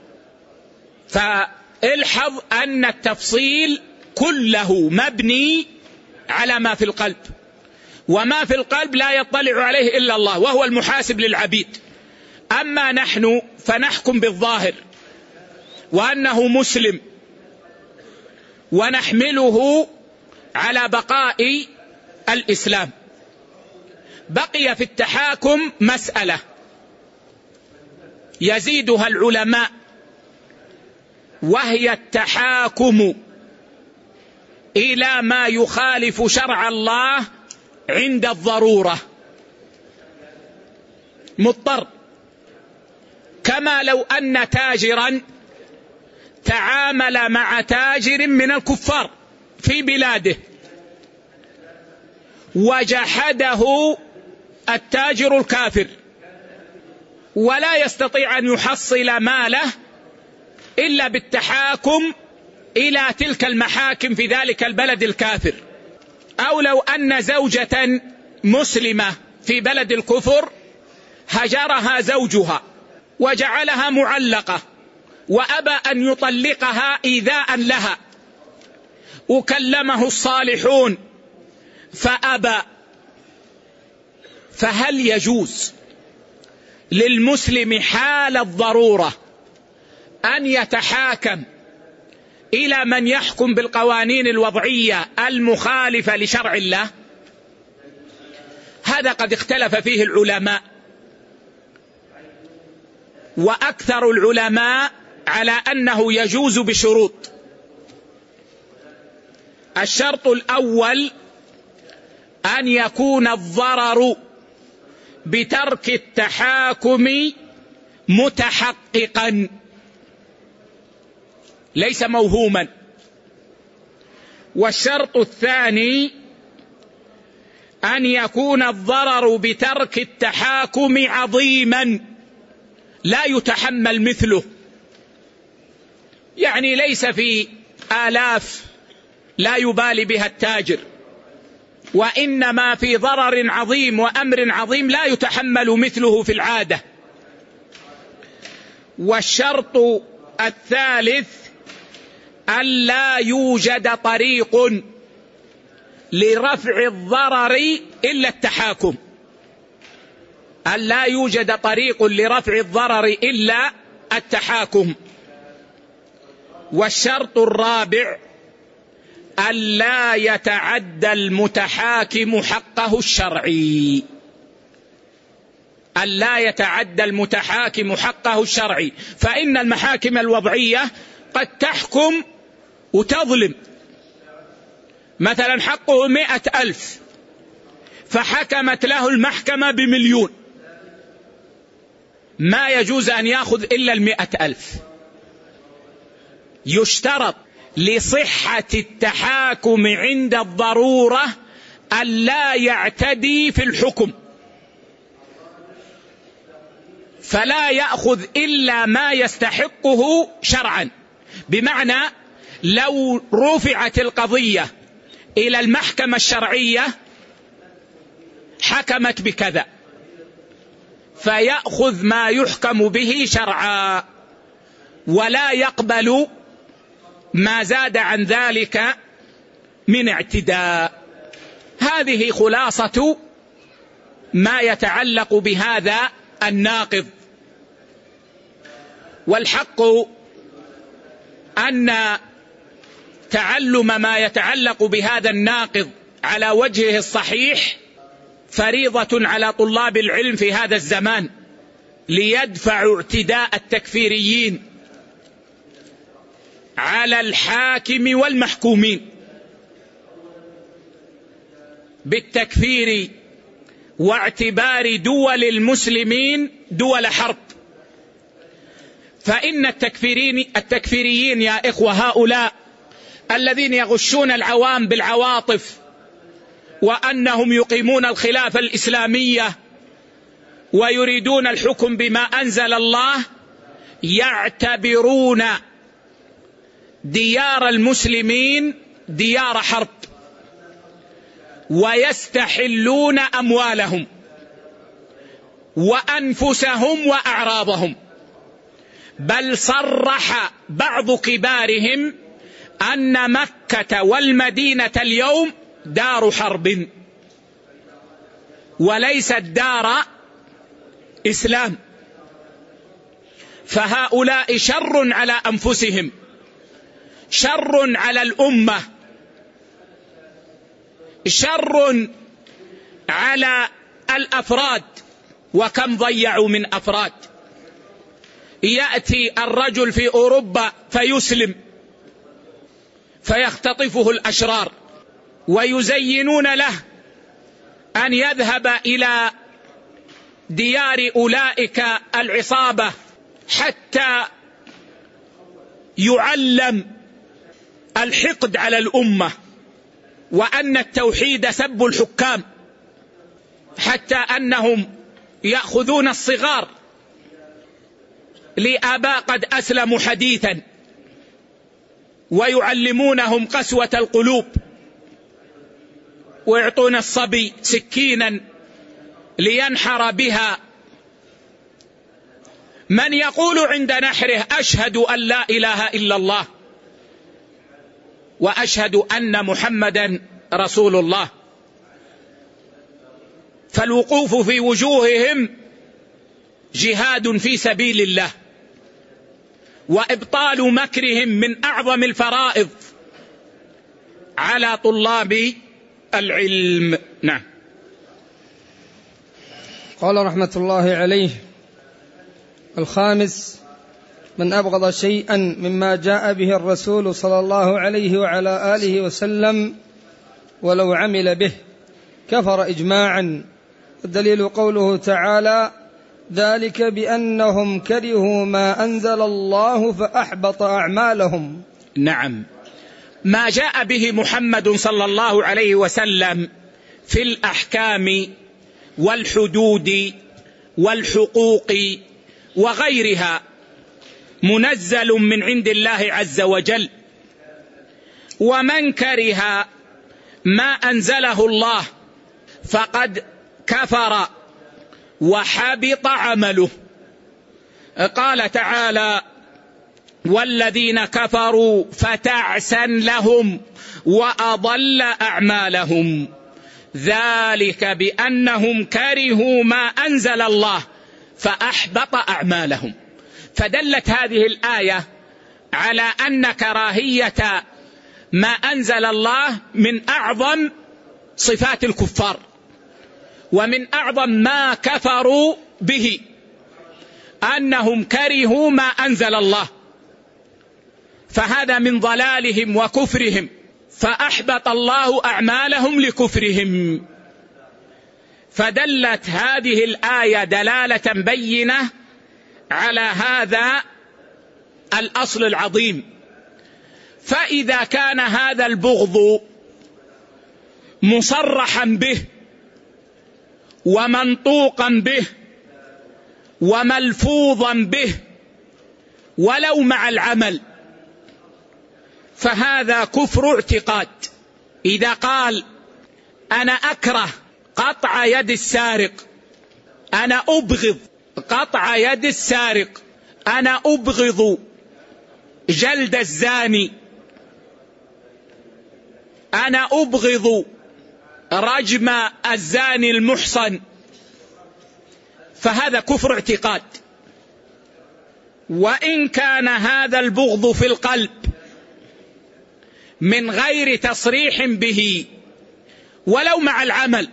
فالحظ أن التفصيل كله مبني على ما في القلب، وما في القلب لا يطلع عليه إلا الله، وهو المحاسب للعبيد. أما نحن فنحكم بالظاهر وأنه مسلم ونحمله على بقاء الإسلام. بقي في التحاكم مسألة يزيدها العلماء، وهي التحاكم إلى ما يخالف شرع الله عند الضرورة، مضطر، كما لو أن تاجرا تعامل مع تاجر من الكفار في بلاده وجحده التاجر الكافر، ولا يستطيع أن يحصل ماله إلا بالتحاكم إلى تلك المحاكم في ذلك البلد الكافر. أو لو أن زوجة مسلمة في بلد الكفر هجرها زوجها وجعلها معلقة وأبى أن يطلقها إيذاء لها، وكلمه الصالحون فأبى، فهل يجوز للمسلم حال الضرورة أن يتحاكم إلى من يحكم بالقوانين الوضعية المخالفة لشرع الله؟ هذا قد اختلف فيه العلماء، وأكثر العلماء على أنه يجوز بشروط. الشرط الأول أن يكون الضرر بترك التحاكم متحققا ليس موهوما. والشرط الثاني أن يكون الضرر بترك التحاكم عظيما لا يتحمل مثله، يعني ليس في آلاف لا يبالي بها التاجر، وإنما في ضرر عظيم وأمر عظيم لا يتحمل مثله في العادة. والشرط الثالث أن لا يوجد طريق لرفع الضرر إلا التحاكم، أن لا يوجد طريق لرفع الضرر إلا التحاكم. والشرط الرابع أن لا يتعدى المتحاكم حقه الشرعي، أن لا يتعدى المتحاكم حقه الشرعي. فإن المحاكم الوضعية قد تحكم وتظلم، مثلا حقه 100,000 فحكمت له المحكمة ب1,000,000، ما يجوز أن يأخذ إلا 100,000. يشترط لصحة التحاكم عند الضرورة أن لا يعتدي في الحكم، فلا يأخذ إلا ما يستحقه شرعا. بمعنى لو رفعت القضية إلى المحكمة الشرعية حكمت بكذا، فيأخذ ما يحكم به شرعا، ولا يقبل ما زاد عن ذلك من اعتداء. هذه خلاصة ما يتعلق بهذا الناقض. والحق أن تعلم ما يتعلق بهذا الناقض على وجهه الصحيح فريضة على طلاب العلم في هذا الزمان، ليدفعوا اعتداء التكفيريين على الحاكم والمحكومين بالتكفير واعتبار دول المسلمين دول حرب فإن التكفيريين يا إخوة هؤلاء الذين يغشون العوام بالعواطف وأنهم يقيمون الخلافة الإسلامية ويريدون الحكم بما أنزل الله، يعتبرون ديار المسلمين ديار حرب، ويستحلون أموالهم وأنفسهم وأعراضهم. بل صرح بعض كبارهم أن مكة والمدينة اليوم دار حرب وليست دار إسلام. فهؤلاء شر على أنفسهم، شر على الأمة، شر على الأفراد. وكم ضيعوا من أفراد. يأتي الرجل في أوروبا فيسلم فيختطفه الأشرار ويزينون له أن يذهب إلى ديار أولئك العصابة حتى يعلم الحقد على الأمة وأن التوحيد سب الحكام، حتى أنهم يأخذون الصغار لآباء قد أسلموا حديثا ويعلمونهم قسوة القلوب، ويعطون الصبي سكينا لينحر بها. من يقول عند نحره أشهد أن لا إله إلا الله وأشهد أن محمدا رسول الله. فالوقوف في وجوههم جهاد في سبيل الله، وإبطال مكرهم من أعظم الفرائض على طلاب العلم. نعم. قال رحمة الله عليه: الخامس: من أبغض شيئا مما جاء به الرسول صلى الله عليه وعلى آله وسلم ولو عمل به كفر إجماعا. الدليل قوله تعالى: ذلك بأنهم كرهوا ما أنزل الله فأحبط أعمالهم. نعم، ما جاء به محمد صلى الله عليه وسلم في الأحكام والحدود والحقوق وغيرها منزل من عند الله عز وجل، ومن كره ما أنزله الله فقد كفر وحبط عمله. قال تعالى: والذين كفروا فتعسا لهم وأضل أعمالهم ذلك بأنهم كرهوا ما أنزل الله فأحبط أعمالهم. فدلت هذه الآية على أن كراهية ما أنزل الله من أعظم صفات الكفار، ومن أعظم ما كفروا به أنهم كرهوا ما أنزل الله، فهذا من ضلالهم وكفرهم، فأحبط الله أعمالهم لكفرهم. فدلت هذه الآية دلالة بينة على هذا الأصل العظيم. فإذا كان هذا البغض مصرحا به ومنطوقا به وملفوظا به ولو مع العمل، فهذا كفر اعتقاد. إذا قال: أنا أكره قطع يد السارق، أنا أبغض قطع يد السارق، أنا أبغض جلد الزاني، أنا أبغض رجم الزاني المحصن، فهذا كفر اعتقاد. وإن كان هذا البغض في القلب من غير تصريح به ولو مع العمل،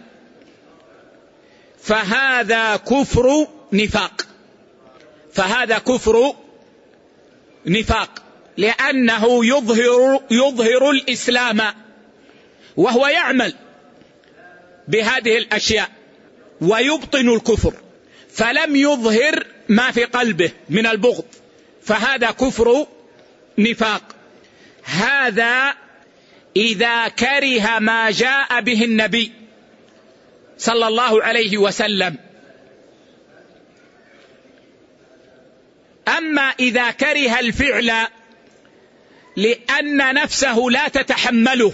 فهذا كفر نفاق، فهذا كفر نفاق، لأنه يظهر الإسلام وهو يعمل بهذه الأشياء ويبطن الكفر، فلم يظهر ما في قلبه من البغض، فهذا كفر نفاق. هذا إذا كره ما جاء به النبي صلى الله عليه وسلم. أما إذا كره الفعل لأن نفسه لا تتحمله،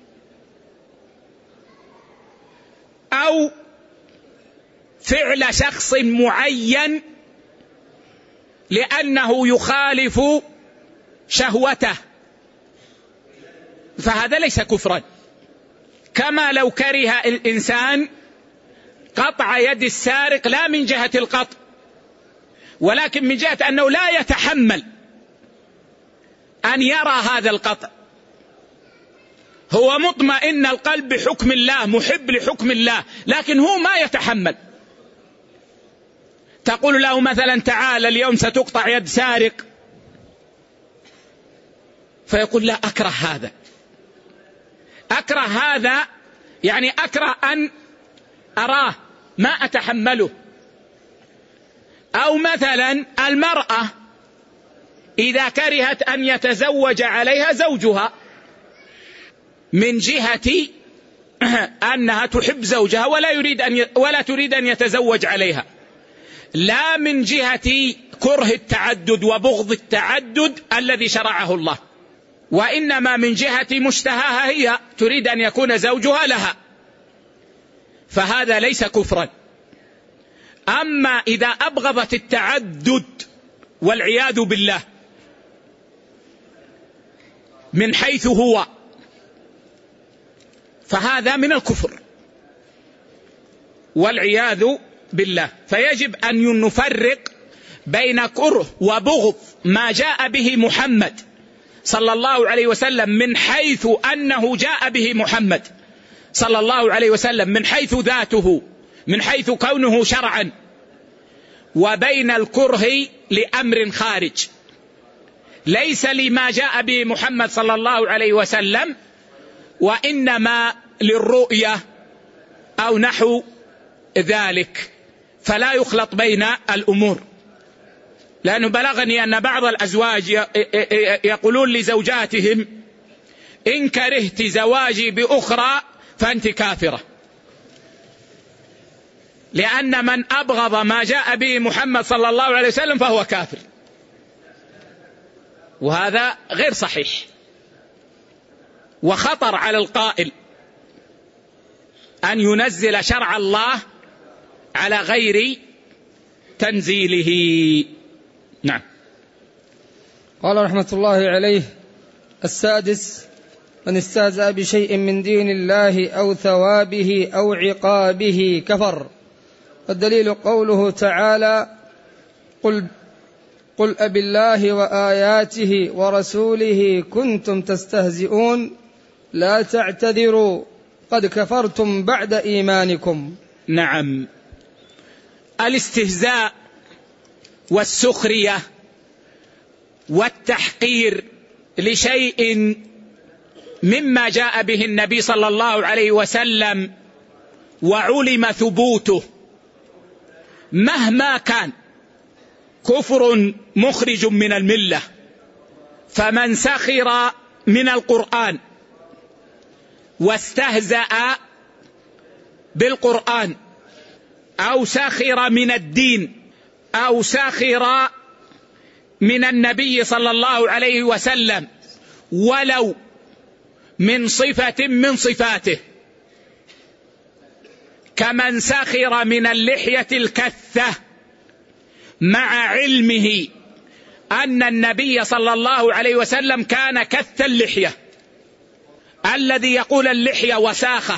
أو فعل شخص معين لأنه يخالف شهوته، فهذا ليس كفرا. كما لو كره الإنسان قطع يد السارق لا من جهة القطع، ولكن من جهة أنه لا يتحمل أن يرى هذا القطع. هو مطمئن القلب بحكم الله، محب لحكم الله، لكن هو ما يتحمل. تقول له مثلا تعال اليوم ستقطع يد سارق، فيقول لا أكره هذا، أكره هذا يعني أكره أن أراه، ما أتحمله. أو مثلا المرأة إذا كرهت أن يتزوج عليها زوجها من جهة أنها تحب زوجها ولا تريد أن يتزوج عليها، لا من جهة كره التعدد وبغض التعدد الذي شرعه الله، وإنما من جهة مشتهاها، هي تريد أن يكون زوجها لها، فهذا ليس كفرا. أما إذا أبغضت التعدد والعياذ بالله من حيث هو، فهذا من الكفر والعياذ بالله. فيجب أن نفرق بين كره وبغض ما جاء به محمد صلى الله عليه وسلم من حيث أنه جاء به محمد صلى الله عليه وسلم من حيث ذاته، من حيث كونه شرعا، وبين الكره لأمر خارج ليس لما جاء به محمد صلى الله عليه وسلم، وإنما للرؤية أو نحو ذلك، فلا يخلط بين الأمور. لأنه بلغني أن بعض الأزواج يقولون لزوجاتهم إن كرهت زواجي بأخرى فأنت كافرة، لأن من أبغض ما جاء به محمد صلى الله عليه وسلم فهو كافر، وهذا غير صحيح وخطر على القائل أن ينزل شرع الله على غير تنزيله. نعم. قال رحمة الله عليه: السادس: من استهزأ بشيء من دين الله أو ثوابه أو عقابه كفر. والدليل قوله تعالى: قل أبالله وآياته ورسوله كنتم تستهزئون لا تعتذروا قد كفرتم بعد إيمانكم. نعم. الاستهزاء والسخرية والتحقير لشيء مما جاء به النبي صلى الله عليه وسلم وعلم ثبوته مهما كان كفر مخرج من الملة. فمن سخر من القرآن واستهزأ بالقرآن أو سخر من الدين أو سخر من النبي صلى الله عليه وسلم ولو من صفة من صفاته، كمن سخر من اللحية الكثة مع علمه أن النبي صلى الله عليه وسلم كان كث اللحية، الذي يقول اللحية وساخة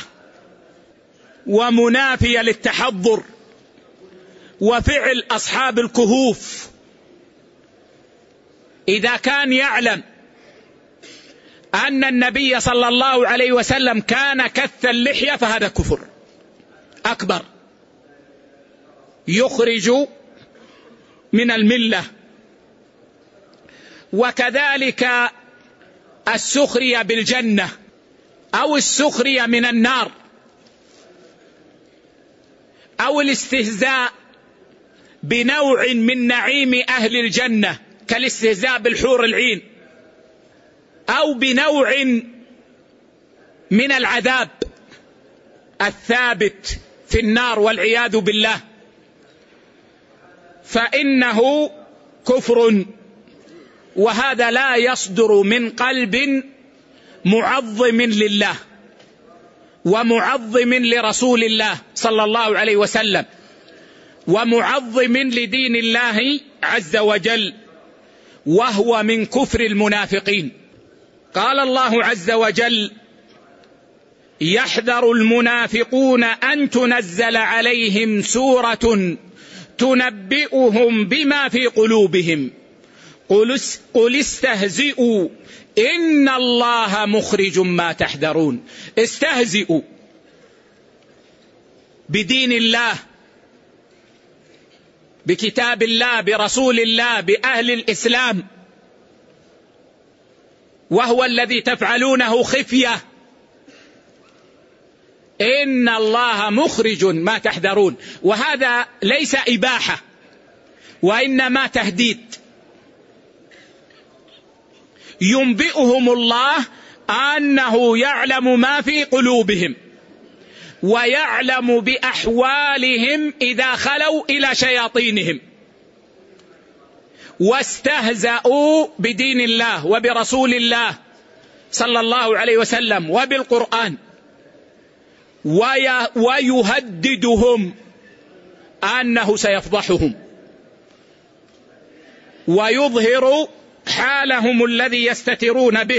ومنافية للتحضر وفعل أصحاب الكهوف، إذا كان يعلم أن النبي صلى الله عليه وسلم كان كث اللحية فهذا كفر أكبر يخرج من الملة. وكذلك السخرية بالجنة أو السخرية من النار أو الاستهزاء بنوع من نعيم أهل الجنة كالاستهزاء بالحور العين أو بنوع من العذاب الثابت في النار والعياذ بالله، فإنه كفر، وهذا لا يصدر من قلب معظم لله ومعظم لرسول الله صلى الله عليه وسلم ومعظم لدين الله عز وجل، وهو من كفر المنافقين. قال الله عز وجل: يحذر المنافقون أن تنزل عليهم سورة تنبئهم بما في قلوبهم قل استهزئوا إن الله مخرج ما تحذرون. استهزئوا بدين الله، بكتاب الله، برسول الله، بأهل الإسلام، وهو الذي تفعلونه خفية. إن الله مخرج ما تحذرون، وهذا ليس إباحة وإنما تهديد. ينبئهم الله أنه يعلم ما في قلوبهم ويعلم بأحوالهم إذا خلوا إلى شياطينهم واستهزأوا بدين الله وبرسول الله صلى الله عليه وسلم وبالقرآن، ويهددهم أنه سيفضحهم ويظهر حالهم الذي يستترون به.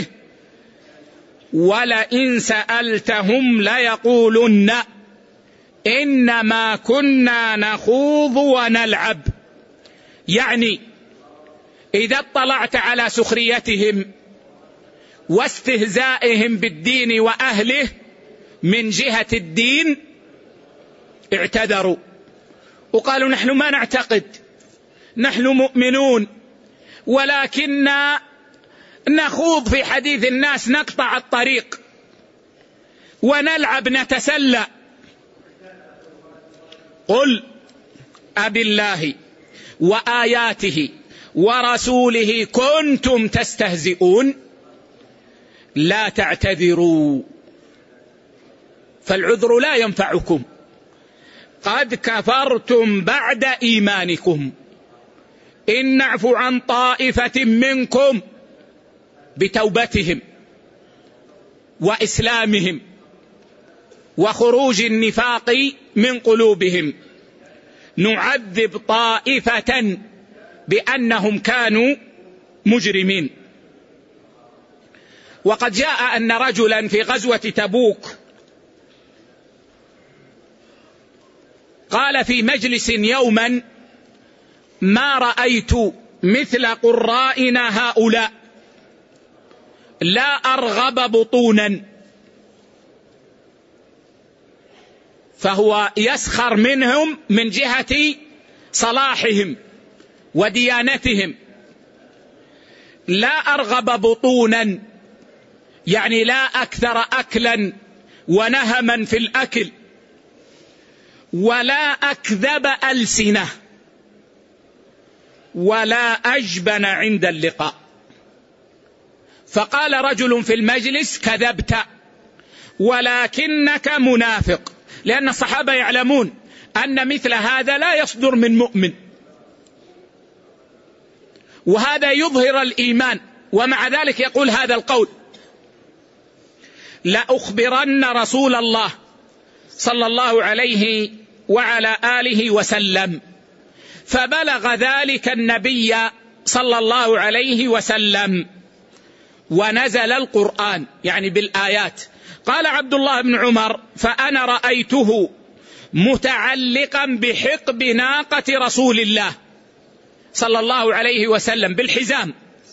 ولئن سألتهم ليقولن إنما كنا نخوض ونلعب. يعني إذا اطلعت على سخريتهم واستهزائهم بالدين وأهله من جهة الدين اعتذروا وقالوا: نحن ما نعتقد، نحن مؤمنون، ولكننا نخوض في حديث الناس، نقطع الطريق ونلعب نتسلى. قل أبالله وآياته ورسوله كنتم تستهزئون لا تعتذروا، فالعذر لا ينفعكم، قد كفرتم بعد إيمانكم إن نعفو عن طائفة منكم بتوبتهم وإسلامهم وخروج النفاق من قلوبهم نعذب طائفة بأنهم كانوا مجرمين. وقد جاء أن رجلا في غزوة تبوك قال في مجلس يوما: ما رأيت مثل قرائنا هؤلاء، لا أرغب بطونا. فهو يسخر منهم من جهة صلاحهم وديانتهم. لا أرغب بطونا يعني لا أكثر أكلا ونهما في الأكل، ولا أكذب ألسنة، ولا أجبن عند اللقاء. فقال رجل في المجلس: كذبت ولكنك منافق، لأن الصحابة يعلمون أن مثل هذا لا يصدر من مؤمن، وهذا يظهر الإيمان، ومع ذلك يقول هذا القول: لأخبرن رسول الله صلى الله عليه وعلى آله وسلم. فبلغ ذلك النبي صلى الله عليه وسلم ونزل القرآن يعني بالآيات. قال عبد الله بن عمر: فأنا رأيته متعلقا بحقب ناقة رسول الله صلى الله عليه وسلم بالحزام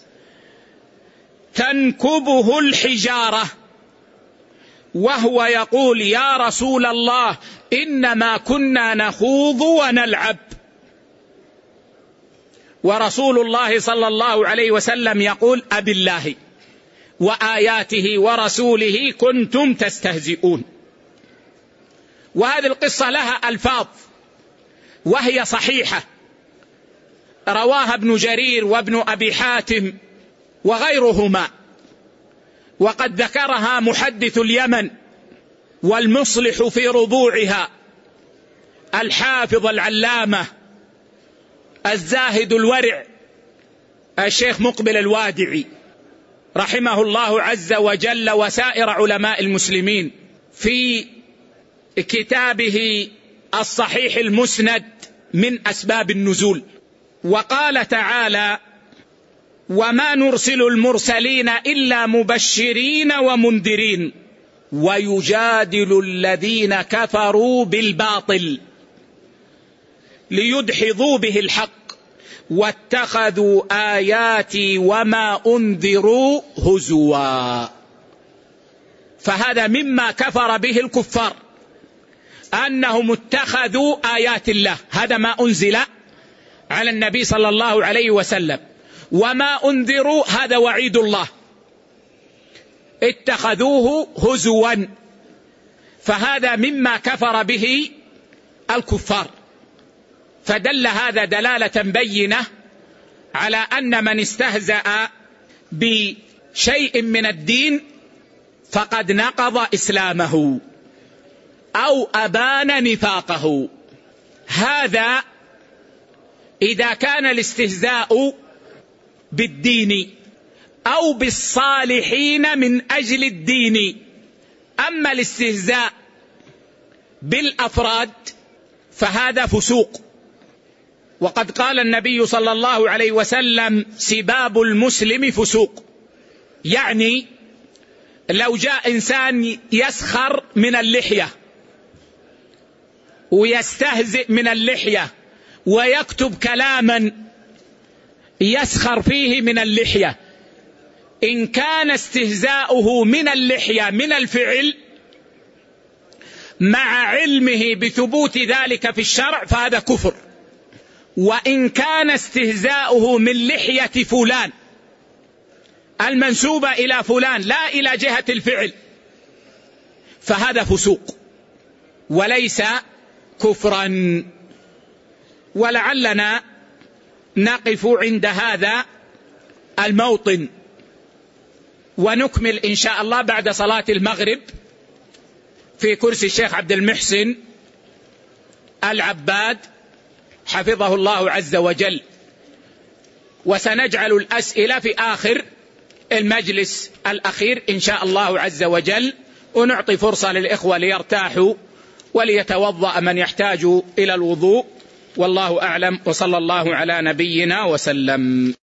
تنكبه الحجارة، وهو يقول: يا رسول الله إنما كنا نخوض ونلعب. ورسول الله صلى الله عليه وسلم يقول: أبالله وآياته ورسوله كنتم تستهزئون. وهذه القصة لها ألفاظ وهي صحيحة، رواها ابن جرير وابن أبي حاتم وغيرهما، وقد ذكرها محدث اليمن والمصلح في ربوعها الحافظ العلامة الزاهد الورع الشيخ مقبل الوادعي رحمه الله عز وجل، وسائر علماء المسلمين في كتابه الصحيح المسند من أسباب النزول. وقال تعالى: وما نرسل المرسلين إلا مبشرين ومنذرين ويجادل الذين كفروا بالباطل ليدحضوا به الحق واتخذوا آياتي وما أنذروا هزوا. فهذا مما كفر به الكفار، أنهم اتخذوا آيات الله، هذا ما أنزل على النبي صلى الله عليه وسلم، وما أنذروا هذا وعيد الله، اتخذوه هزوا، فهذا مما كفر به الكفار. فدل هذا دلالة بينة على أن من استهزأ بشيء من الدين فقد نقض إسلامه أو أبان نفاقه. هذا إذا كان الاستهزاء بالدين أو بالصالحين من أجل الدين. أما الاستهزاء بالأفراد فهذا فسوق. وقد قال النبي صلى الله عليه وسلم: سباب المسلم فسوق. يعني لو جاء إنسان يسخر من اللحية ويستهزئ من اللحية ويكتب كلاما يسخر فيه من اللحية، إن كان استهزاؤه من اللحية من الفعل مع علمه بثبوت ذلك في الشرع فهذا كفر. وإن كان استهزاؤه من لحية فلان المنسوبة إلى فلان لا إلى جهة الفعل فهذا فسوق وليس كفرا. ولعلنا نقف عند هذا الموطن ونكمل إن شاء الله بعد صلاة المغرب في كرسي الشيخ عبد المحسن العباد حفظه الله عز وجل. وسنجعل الأسئلة في آخر المجلس الأخير إن شاء الله عز وجل، ونعطي فرصة للإخوة ليرتاحوا وليتوضأ من يحتاج إلى الوضوء. والله أعلم، وصلى الله على نبينا وسلم.